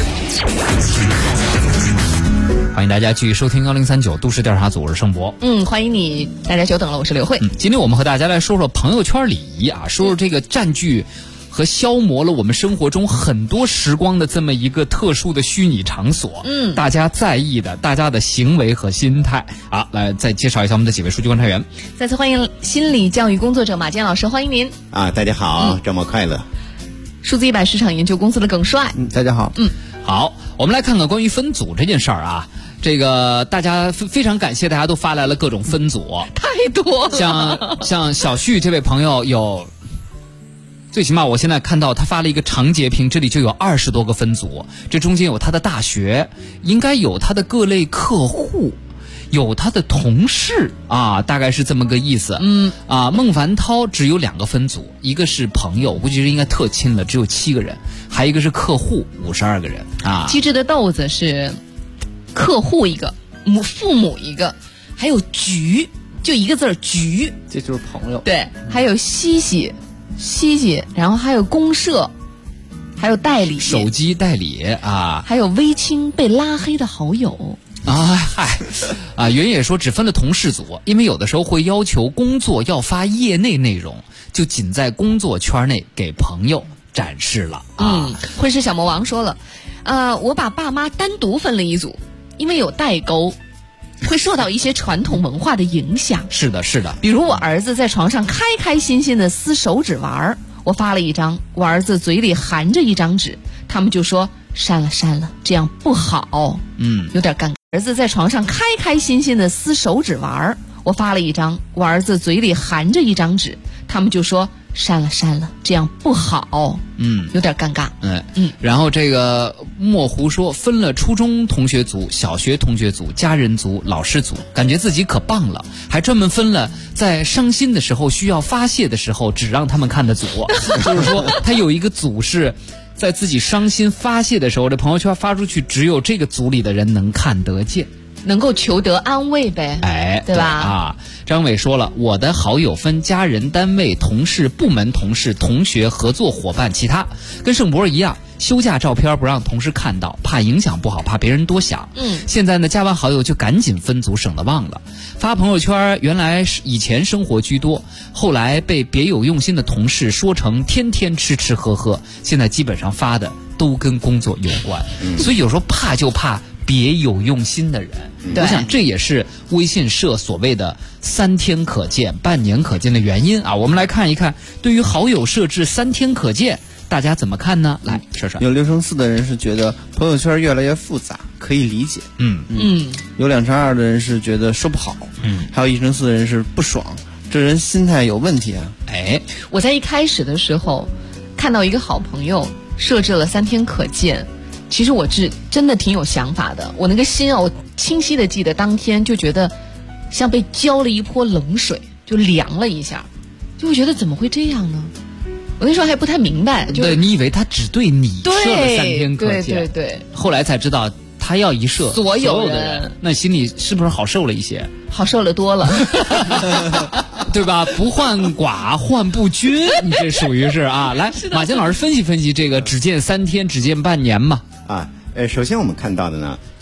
欢迎大家继续收听1039都市调查组，我是盛博。 欢迎你，大家久等了，我是刘慧。 今天我们和大家来说说朋友圈礼仪啊，说说这个占据和消磨了我们生活中很多时光的这么一个特殊的虚拟场所。大家在意的，大家的行为和心态啊，来再介绍一下我们的几位数据观察员。 再次欢迎心理教育工作者马坚老师，欢迎您。 大家好，周末快乐。 数字100市场研究公司的耿帅。 大家好。 好，我们来看看关于分组这件事儿啊。这个大家非常感谢，大家都发来了各种分组， 太多了。像小旭这位朋友有，最起码我现在看到他发了一个长截屏，这里就有20多个分组，这中间有他的大学，应该有他的各类客户，有他的同事啊，大概是这么个意思。孟凡涛只有2个分组，一个是朋友，估计是应该特亲了，只有7个人，还有一个是客户，52个人啊。 机智的豆子是客户一个，父母一个，还有局，就一个字儿局， 这就是朋友。 对，还有西西，然后还有公社，还有代理， 手机代理啊， 还有微亲被拉黑的好友。 原野说只分了同事组，因为有的时候会要求工作要发业内内容，就仅在工作圈内给朋友展示了混世小魔王说了，我把爸妈单独分了一组，因为有代沟，会受到一些传统文化的影响。 是的， 比如我儿子在床上开开心心的撕手指玩，我发了一张，我儿子嘴里含着一张纸，他们就说删了，这样不好。有点尴尬。儿子在床上开开心心的撕手指玩，我发了一张，我儿子嘴里含着一张纸，他们就说删了，这样不好。有点尴尬。 然后这个墨湖说分了初中同学组、小学同学组、家人组、老师组，感觉自己可棒了，还专门分了在伤心的时候需要发泄的时候只让他们看的组。就是说他有一个组是在自己伤心发泄的时候，这朋友圈发出去只有这个组里的人能看得见， 能够求得安慰呗，对吧？ 张伟说了，我的好友分家人、单位、同事、部门同事、同学、合作伙伴、其他，跟盛博一样，休假照片不让同事看到，怕影响不好，怕别人多想。现在呢，加完好友就赶紧分组，省得忘了。发朋友圈原来以前生活居多，后来被别有用心的同事说成天天吃吃喝喝，现在基本上发的都跟工作有关。所以有时候怕就怕别有用心的人。我想这也是微信设所谓的3天可见、半年可见的原因啊。我们来看一看，对于好友设置3天可见，大家怎么看呢？来，说说。 有6成4的人是觉得朋友圈越来越复杂，可以理解。有2成2的人是觉得说不好。还有1成4的人是不爽，这人心态有问题啊。 我在一开始的时候看到一个好朋友设置了3天可见，其实我是真的挺有想法的。我那个心我清晰的记得当天就觉得像被浇了一泼冷水，就凉了一下，就会觉得怎么会这样呢？我那时候还不太明白， 对，你以为他只对你设了3天可见， 对， 后来才知道他要一设所有的人，那心里是不是好受了一些？ 好受了多了。 对吧？不患寡患不均，你这属于是啊。来，马坚老师分析分析这个只见3天只见半年嘛。 首先我们看到的呢，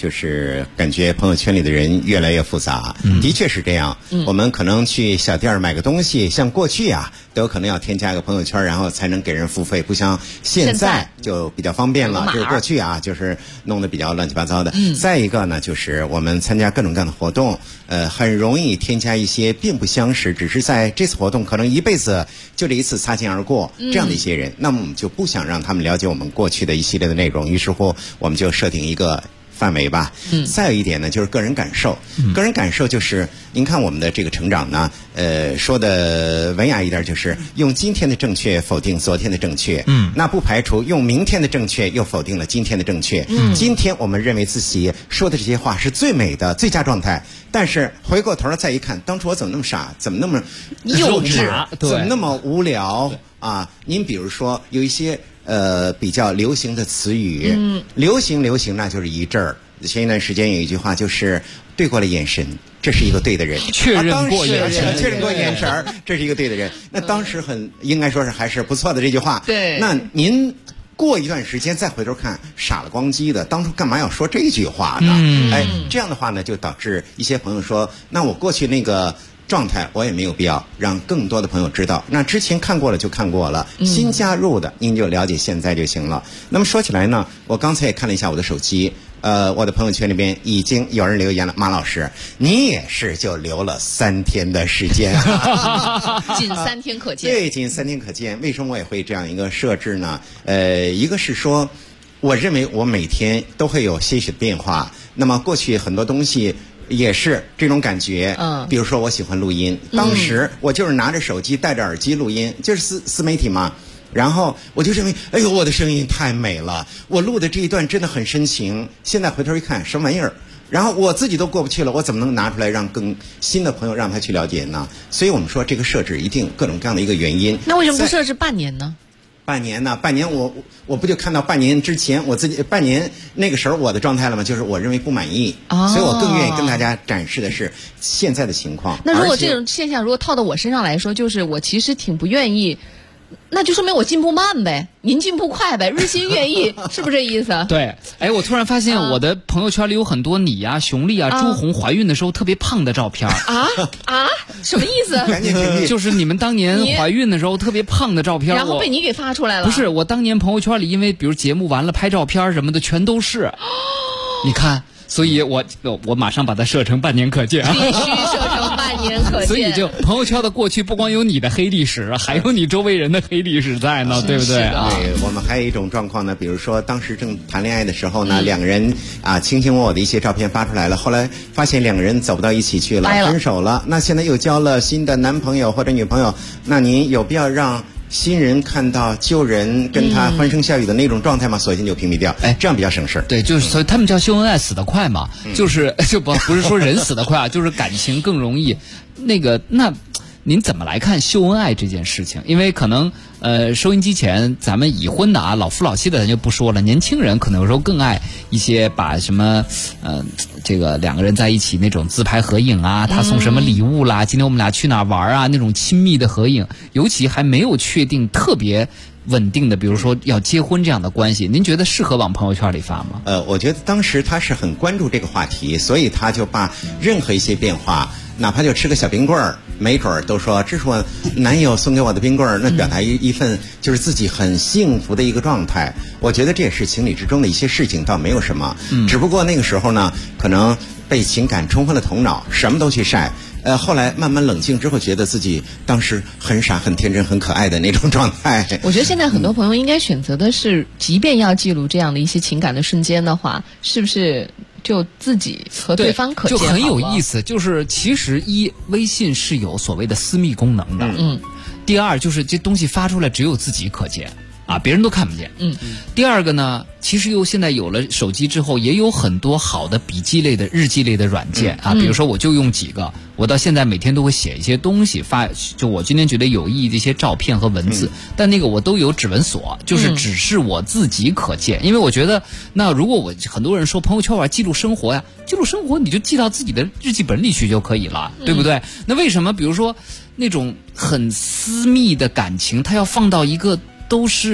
就是感觉朋友圈里的人越来越复杂，的确是这样。我们可能去小店买个东西，像过去啊，都有可能要添加一个朋友圈，然后才能给人付费，不像现在就比较方便了。就是过去啊，就是弄得比较乱七八糟的。再一个呢，就是我们参加各种各样的活动，很容易添加一些并不相识，只是在这次活动可能一辈子就这一次擦肩而过这样的一些人，那么我们就不想让他们了解我们过去的一系列的内容，于是乎我们就设定一个范围吧。再有一点呢，就是个人感受。个人感受就是您看我们的这个成长呢，说的文雅一点，就是用今天的正确否定昨天的正确。那不排除用明天的正确又否定了今天的正确。今天我们认为自己说的这些话是最美的最佳状态，但是回过头来再一看，当初我怎么那么傻，怎么那么幼稚，怎么那么无聊啊？您比如说有一些比较流行的词语，流行那就是一阵儿。前一段时间有一句话就是对过了眼神，这是一个对的人， 确认过眼神，这是一个对的人。那当时应该说是还是不错的这句话。 对， 那您过一段时间再回头看，傻了咣叽的，当初干嘛要说这句话呢？这样的话呢，就导致一些朋友说，那我过去那个状态我也没有必要让更多的朋友知道，那之前看过了就看过了，新加入的您就了解现在就行了。那么说起来呢，我刚才也看了一下我的手机，我的朋友圈里边已经有人留言了，马老师你也是就留了3天的时间仅3天可见。 对，仅3天可见。为什么我也会这样一个设置呢？一个是说我认为我每天都会有些许的变化，那么过去很多东西也是这种感觉。比如说我喜欢录音，当时我就是拿着手机戴着耳机录音，就是自媒体嘛，然后我就认为，哎呦，我的声音太美了，我录的这一段真的很深情。现在回头一看，什么玩意儿？然后我自己都过不去了，我怎么能拿出来让更新的朋友让他去了解呢？所以我们说这个设置一定各种各样的一个原因。 那为什么不设置半年呢？ 半年呢？半年我不就看到半年之前我自己半年那个时候我的状态了吗？就是我认为不满意，所以我更愿意跟大家展示的是现在的情况。 那如果这种现象如果套到我身上来说，就是我其实挺不愿意，那就说明我进步慢呗，您进步快呗，日新月异，是不是这意思？ 对，我突然发现我的朋友圈里有很多你呀、熊丽啊、朱红怀孕的时候特别胖的照片。 什么意思？ 就是你们当年怀孕的时候特别胖的照片， 然后被你给发出来了。 不是，我当年朋友圈里因为比如节目完了拍照片什么的全都是，你看。所以我马上把它设成半年可见， 必须设成半年可见。 所以就朋友圈的过去不光有你的黑历史，还有你周围人的黑历史在呢，对不对啊？ 对，我们还有一种状况呢，比如说当时正谈恋爱的时候呢，两个人卿卿我我的一些照片发出来了，后来发现两个人走不到一起去了，分手了。那现在又交了新的男朋友或者女朋友，那您有必要让新人看到旧人跟他欢声笑语的那种状态吗？索性就屏蔽掉，这样比较省事。 对，就是所以他们叫秀恩爱死得快嘛，就是不是说人死得快啊，就是感情更容易那您怎么来看秀恩爱这件事情？因为可能收音机前咱们已婚的老夫老妻的咱就不说了，年轻人可能有时候更爱一些把什么这个两个人在一起那种自拍合影啊，他送什么礼物啦，今天我们俩去哪玩啊，那种亲密的合影，尤其还没有确定特别稳定的，比如说要结婚这样的关系，您觉得适合往朋友圈里发吗？ 我觉得当时他是很关注这个话题，所以他就把任何一些变化，哪怕就吃个小冰棍儿，没准儿都说这是我男友送给我的冰棍儿，那表达一份就是自己很幸福的一个状态。我觉得这也是情理之中的一些事情，倒没有什么。只不过那个时候呢，可能被情感冲昏了头脑，什么都去晒。后来慢慢冷静之后，觉得自己当时很傻、很天真、很可爱的那种状态。 我觉得现在很多朋友应该选择的是，即便要记录这样的一些情感的瞬间的话，是不是就自己和对方可见好了？ 就很有意思。就是其实微信是有所谓的私密功能的。第二就是这东西发出来只有自己可见。别人都看不见。第二个呢，其实现在有了手机之后，也有很多好的笔记类的、日记类的软件比如说我就用几个，我到现在每天都会写一些东西发，就我今天觉得有意义的一些照片和文字，但那个我都有指纹锁，就是只是我自己可见。因为我觉得，那如果很多人说朋友圈记录生活呀，记录生活你就记到自己的日记本里去就可以了，对不对？那为什么比如说那种很私密的感情，它要放到一个都是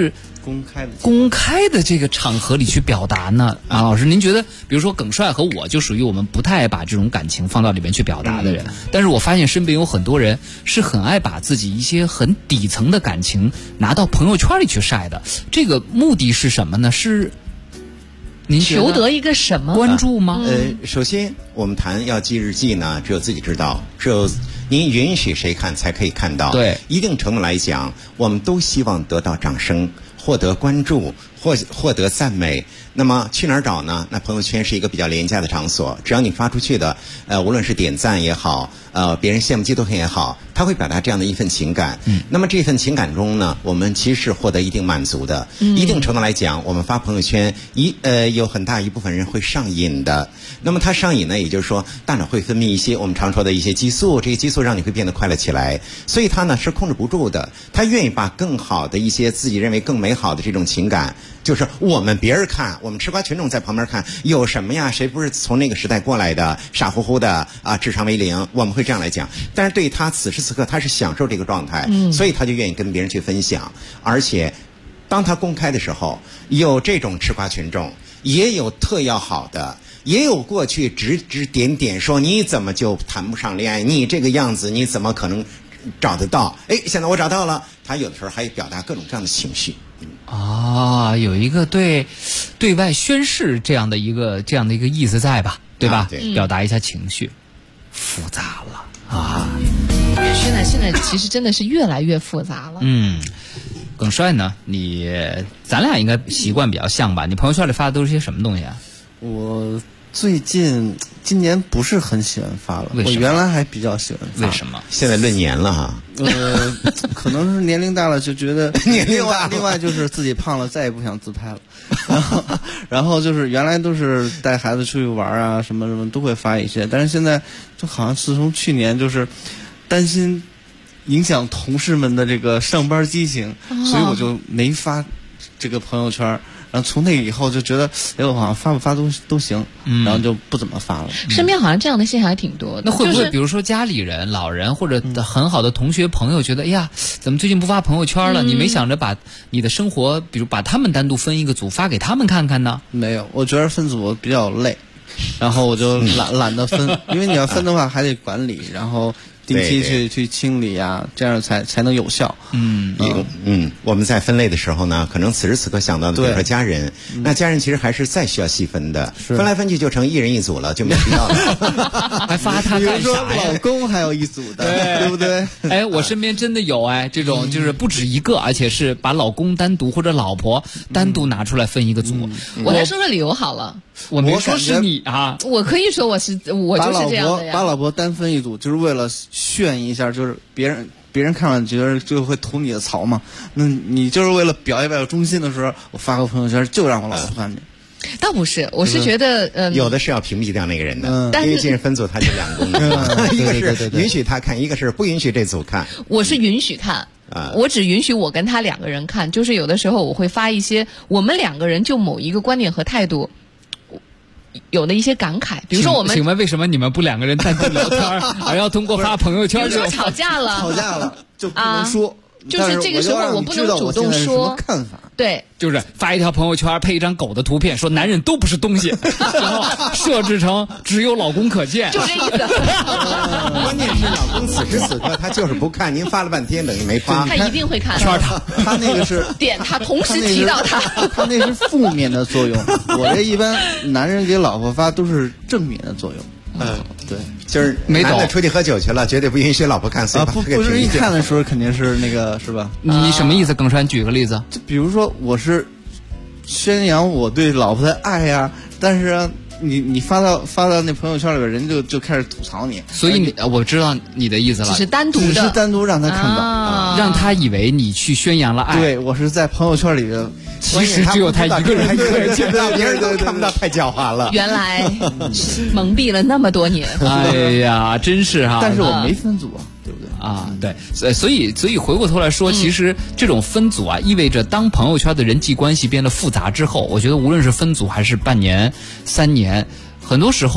公开的这个场合里去表达呢？马老师，您觉得，比如说耿帅和我就属于我们不太爱把这种感情放到里面去表达的人，但是我发现身边有很多人是很爱把自己一些很底层的感情拿到朋友圈里去晒的，这个目的是什么呢？是您求得一个什么关注吗？ 首先我们谈要记日记呢，只有自己知道，只有您允许谁看才可以看到。 对， 一定程度来讲，我们都希望得到掌声，获得关注，获得赞美。那么去哪儿找呢？那朋友圈是一个比较廉价的场所，只要你发出去的，无论是点赞也好，别人羡慕嫉妒恨也好，他会表达这样的一份情感。那么这份情感中呢，我们其实是获得一定满足的。一定程度来讲，我们发朋友圈有很大一部分人会上瘾的。那么他上瘾呢，也就是说大脑会分泌一些我们常说的一些激素，这些激素让你会变得快乐起来，所以他呢是控制不住的，他愿意把更好的一些自己认为更美好的这种情感，就是我们别人看，我们吃瓜群众在旁边看有什么呀？谁不是从那个时代过来的，傻乎乎的啊，智商为零，我们会这样来讲。但是对于他此时此刻他是享受这个状态，所以他就愿意跟别人去分享。而且当他公开的时候，有这种吃瓜群众，也有特要好的，也有过去指指点点说你怎么就谈不上恋爱，你这个样子你怎么可能找得到？现在我找到了。他有的时候还表达各种各样的情绪。 有一个对外宣示这样的一个意思在吧？对吧？ 对， 表达一下情绪，复杂了啊！ 现在其实真的是越来越复杂了。 耿帅呢？咱俩应该习惯比较像吧？你朋友圈里发的都是些什么东西啊？ 我今年不是很喜欢发了，我原来还比较喜欢发。 为什么？ 现在论年了哈。 可能是年龄大了就觉得年龄大了。 另外就是自己胖了，再也不想自拍了。然后就是原来都是带孩子出去玩啊，什么什么都会发一些，但是现在就好像自从去年就是担心影响同事们的这个上班激情，所以我就没发这个朋友圈。然后从那以后就觉得，我好像发不发都行，然后就不怎么发了。 身边好像这样的现象还挺多的。 那会不会比如说家里人、老人或者很好的同学朋友觉得，怎么最近不发朋友圈了？你没想着把你的生活，比如把他们单独分一个组发给他们看看呢？ 没有，我觉得分组比较累，然后我就懒得分，因为你要分的话还得管理，然后定期去清理啊，这样才能有效。 我们在分类的时候呢，可能此时此刻想到的比如说家人，那家人其实还是再需要细分的，分来分去就成一人一组了，就没必要了。 还发他干啥呀？ 比如说老公还有一组的，对不对？ 我身边真的有这种就是不止一个，而且是把老公单独或者老婆单独拿出来分一个组。 我来说说理由好了。 我没说是你啊， 我可以说我就是这样的呀。 把老婆单分一组，就是为了炫一下，就是别人看了觉得就会吐你的槽嘛。那你就是为了表现忠心的时候，我发个朋友圈就让我老婆看见。 倒不是，我是觉得有的是要屏蔽掉那个人的，因为既然分组他就两功能，一个是允许他看，一个是不允许这组看。 我是允许看。我只允许我跟他两个人看，就是有的时候我会发一些我们两个人就某一个观点和态度有的一些感慨，比如说请问为什么你们不两个人单独聊天，而要通过发朋友圈？ 比如说吵架了就不能说， 就是这个时候我不能主动说看法。 对， 就是发一条朋友圈配一张狗的图片，说男人都不是东西，然后设置成只有老公可见， 就这意思。 关键是老公此时此刻他就是不看，您发了半天等于没发。 他一定会看， 圈他那个是点他，同时提到他那是负面的作用。我这一般男人给老婆发都是正面的作用。对， 就是男的出去喝酒去了，绝对不允许老婆看，所以不允许看的时候肯定是那个是吧？ 你什么意思？耿川举个例子， 就比如说我是宣扬我对老婆的爱呀，但是你发到那朋友圈里边，人就开始吐槽你， 所以我知道你的意思了， 只是单独让他看到， 让他以为你去宣扬了爱。 对，我是在朋友圈里的。 其实只有他一个人见到，别人都看不到，太狡猾了。 原来蒙蔽了那么多年。 哎呀，真是哈！ 但是我没分组啊，对不对？ 对，所以回过头来说，其实这种分组意味着当朋友圈的人际关系变得复杂之后，我觉得无论是分组还是半年、3年，很多时候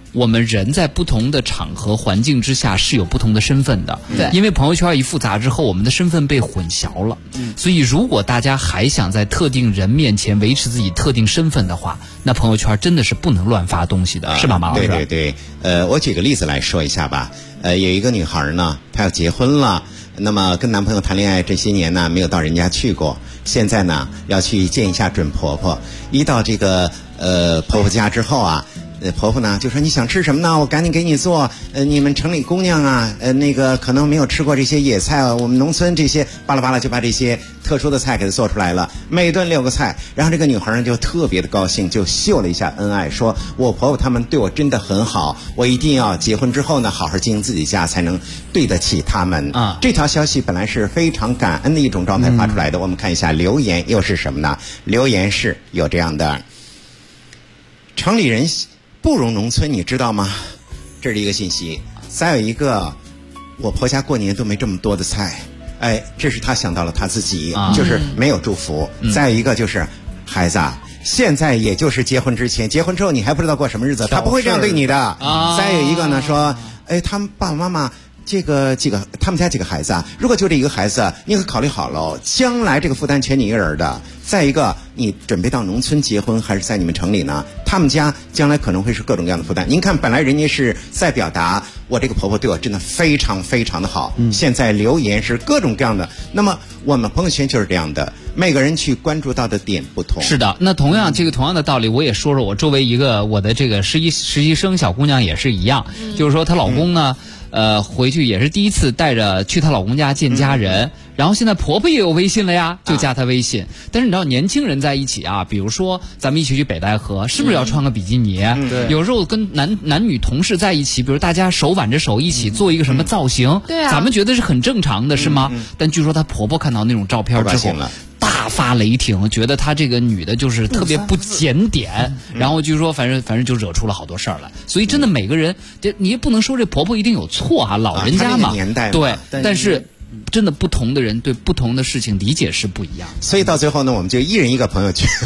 我们人在不同的场合环境之下是有不同的身份的。 对， 因为朋友圈一复杂之后，我们的身份被混淆了。所以如果大家还想在特定人面前维持自己特定身份的话，那朋友圈真的是不能乱发东西的，是吧，马老师？ 对对对，我举个例子来说一下吧。有一个女孩呢，她要结婚了，那么跟男朋友谈恋爱这些年呢，没有到人家去过，现在呢要去见一下准婆婆。一到这个婆婆家之后啊，婆婆呢就说你想吃什么呢？我赶紧给你做。你们城里姑娘啊，那个可能没有吃过这些野菜啊，我们农村这些巴拉巴拉就把这些特殊的菜给她做出来了，每顿6个菜。然后这个女孩呢就特别的高兴，就秀了一下恩爱，说我婆婆他们对我真的很好，我一定要结婚之后呢好好经营自己家，才能对得起他们啊。这条消息本来是非常感恩的一种状态发出来的。我们看一下留言又是什么呢？留言是有这样的：城里人不如农村，你知道吗？这是一个信息。再有一个，我婆家过年都没这么多的菜，哎，这是他想到了他自己，就是没有祝福。再有一个就是孩子啊，现在也就是结婚之前，结婚之后你还不知道过什么日子，他不会这样对你的。再有一个呢，说，哎，他们爸爸妈妈他们家几个孩子啊，如果就这一个孩子，你可考虑好了，将来这个负担全你一个人的。再一个，你准备到农村结婚还是在你们城里呢？他们家将来可能会是各种各样的负担。您看，本来人家是在表达我这个婆婆对我真的非常非常的好，现在留言是各种各样的。那么我们朋友圈就是这样的，每个人去关注到的点不同。 是的，那同样的道理，我也说说我周围一个我的这个实习生小姑娘也是一样，就是说她老公呢。回去也是第一次带着去她老公家见家人，然后现在婆婆也有微信了呀，就加她微信。但是你知道年轻人在一起啊，比如说咱们一起去北戴河，是不是要穿个比基尼？有时候跟男女同事在一起，比如大家手挽着手一起做一个什么造型，咱们觉得是很正常的，是吗？但据说她婆婆看到那种照片之后大发雷霆，觉得她这个女的就是特别不检点，然后就说反正就惹出了好多事儿来。所以真的每个人，你也不能说这婆婆一定有错啊，老人家嘛， 年代嘛对，但是真的不同的人对不同的事情理解是不一样。 所以到最后呢，我们就一人一个朋友圈。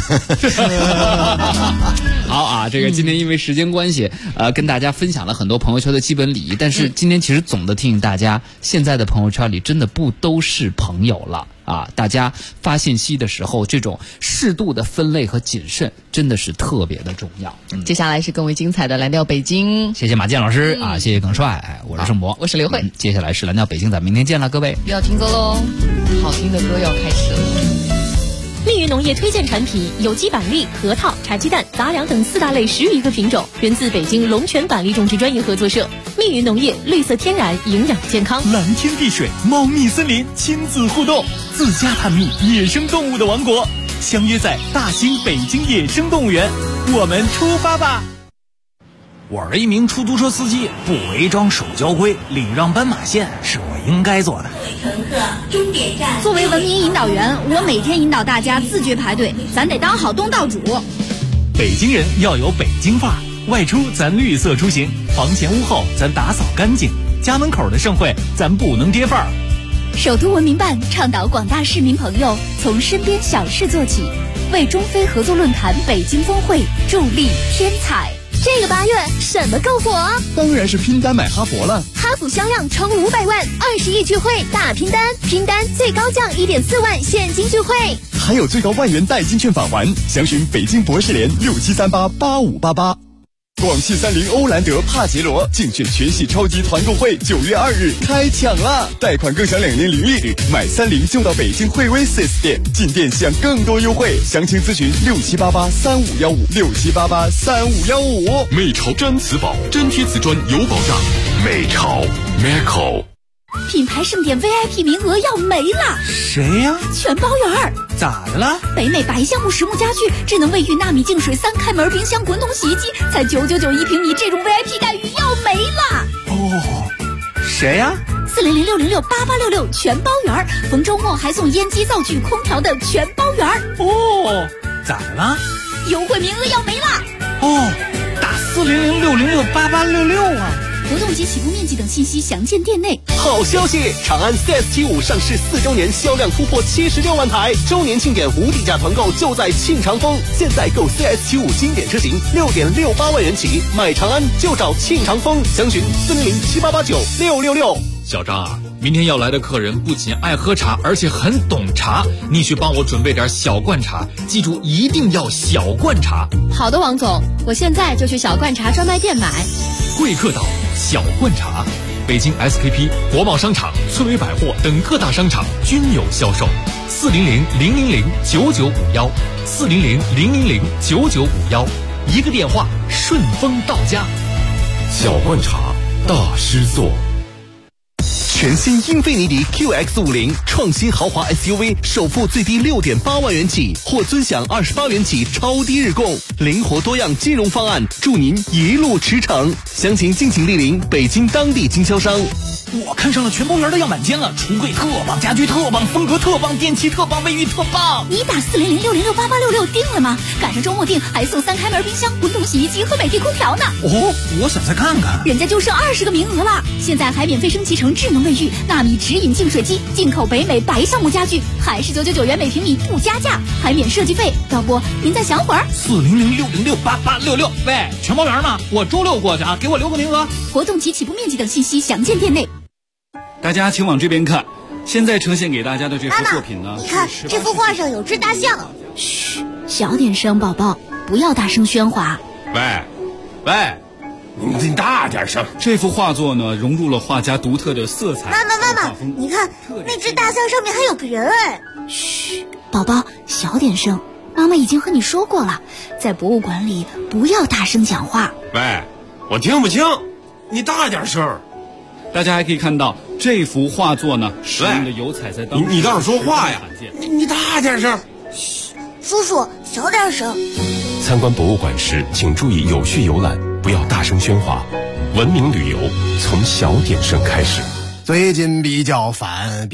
好啊，这个今天因为时间关系，跟大家分享了很多朋友圈的基本礼仪，但是今天其实总的提醒大家，现在的朋友圈里真的不都是朋友了。大家发信息的时候，这种适度的分类和谨慎真的是特别的重要。 接下来是更为精彩的蓝调北京， 谢谢马健老师啊，谢谢耿帅，我是盛博， 我是刘慧。 接下来是蓝调北京，咱们明天见了，各位。 要听歌喽，好听的歌要开始了。 密云农业推荐产品有机板栗、核桃、茶鸡蛋、杂粮等4大类10余个品种，源自北京龙泉板栗种植专业合作社。密云农业，绿色天然，营养健康。 蓝天碧水，茂密森林，亲子互动，自家探秘野生动物的王国，相约在大兴北京野生动物园，我们出发吧！ 我是一名出租车司机，不违章守交规，礼让斑马线是我应该做的。 乘客，终点站。 作为文明引导员，我每天引导大家自觉排队，咱得当好东道主。 北京人要有北京范儿，外出咱绿色出行，房前屋后咱打扫干净，家门口的盛会咱不能跌范儿。 首都文明办倡导广大市民朋友从身边小事做起，为中非合作论坛北京峰会助力添彩。 这个8月什么够火？ 当然是拼单买哈佛了。 哈弗销量冲500万，20亿聚会大拼单，拼单最高降1.4万现金聚会， 还有最高万元代金券返还。详询北京博士联67388588。广汽30欧蓝德帕杰罗竞选全系超级团购会9月2日开抢了，贷款更享2年零利率，买30就到北京惠威 4S 店，进店享更多优惠。详情咨询67883515，67883515。 美潮粘瓷宝，粘贴瓷砖有保障。美潮 Meco。 品牌盛典 VIP 名额要没了， 谁呀？ 全包圆。 咋的了？ 北美白橡木实木家具、智能卫浴、纳米净水、3开门冰箱、滚筒洗衣机，才999一平米，这种 VIP 待遇要没了。 哦，谁呀 ？4006068866全包圆，逢周末还送烟机、灶具、空调的全包圆。 哦，咋了？ 优惠名额要没了。 哦，打4006068866啊。 活动及起步面积等信息详见店内。 好消息！长安 CS75 上市4周年，销量突破76万台，周年庆典无底价团购就在庆长丰。现在购 CS75 经典车型6.68万元起，买长安就找庆长丰，详询40078896666。 小张啊，明天要来的客人不仅爱喝茶，而且很懂茶，你去帮我准备点小罐茶，记住一定要小罐茶。 好的，王总，我现在就去小罐茶专卖店买。 贵客岛小罐茶，北京 SKP、国贸商场、村委百货等各大商场均有销售。400-000-9951，400-000-9951，一个电话顺丰到家。 小罐茶，大师做。 全新英菲尼迪 QX50 创新豪华 SUV， 首付最低6.8万元起，或尊享28元起超低日供，灵活多样金融方案，助您一路驰骋。详情敬请莅临北京当地经销商。 我看上了全包园的样板间了，橱柜特棒，家居特棒，风格特棒，电器特棒，卫浴特棒。 你打400-606-8866定了吗？赶上周末定还送3开门冰箱、滚筒洗衣机和美的空调呢。 哦，我想再看看。 人家就剩20个名额了，现在还免费升级成智能卫浴、纳米直饮净水机，进口北美白橡木家具，还是999元每平米不加价，还免设计费。要不您再想会儿 ？400-606-8866。喂，全包园呢？我周6过去啊，给我留个名额。 活动及起步面积等信息详见店内。 大家请往这边看，现在呈现给大家的这幅作品呢， 你看这幅画上有只大象。 嘘，小点声，宝宝，不要大声喧哗。 喂，你大点声。 这幅画作呢，融入了画家独特的色彩。 妈妈，你看那只大象上面还有个人哎。 嘘，宝宝，小点声。妈妈已经和你说过了，在博物馆里不要大声讲话。 喂，我听不清，你大点声。 大家还可以看到这幅画作呢，使用的油彩在当时你倒是说话呀！你大点声。 嘘，叔叔小点声。 参观博物馆时，请注意有序游览，不要大声喧哗。文明旅游从小点声开始。 最近比较烦，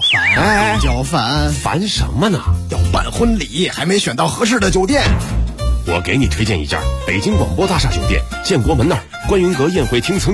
烦什么呢？ 要办婚礼，还没选到合适的酒店。 我给你推荐一家北京广播大厦酒店，建国门那儿观云阁宴会厅曾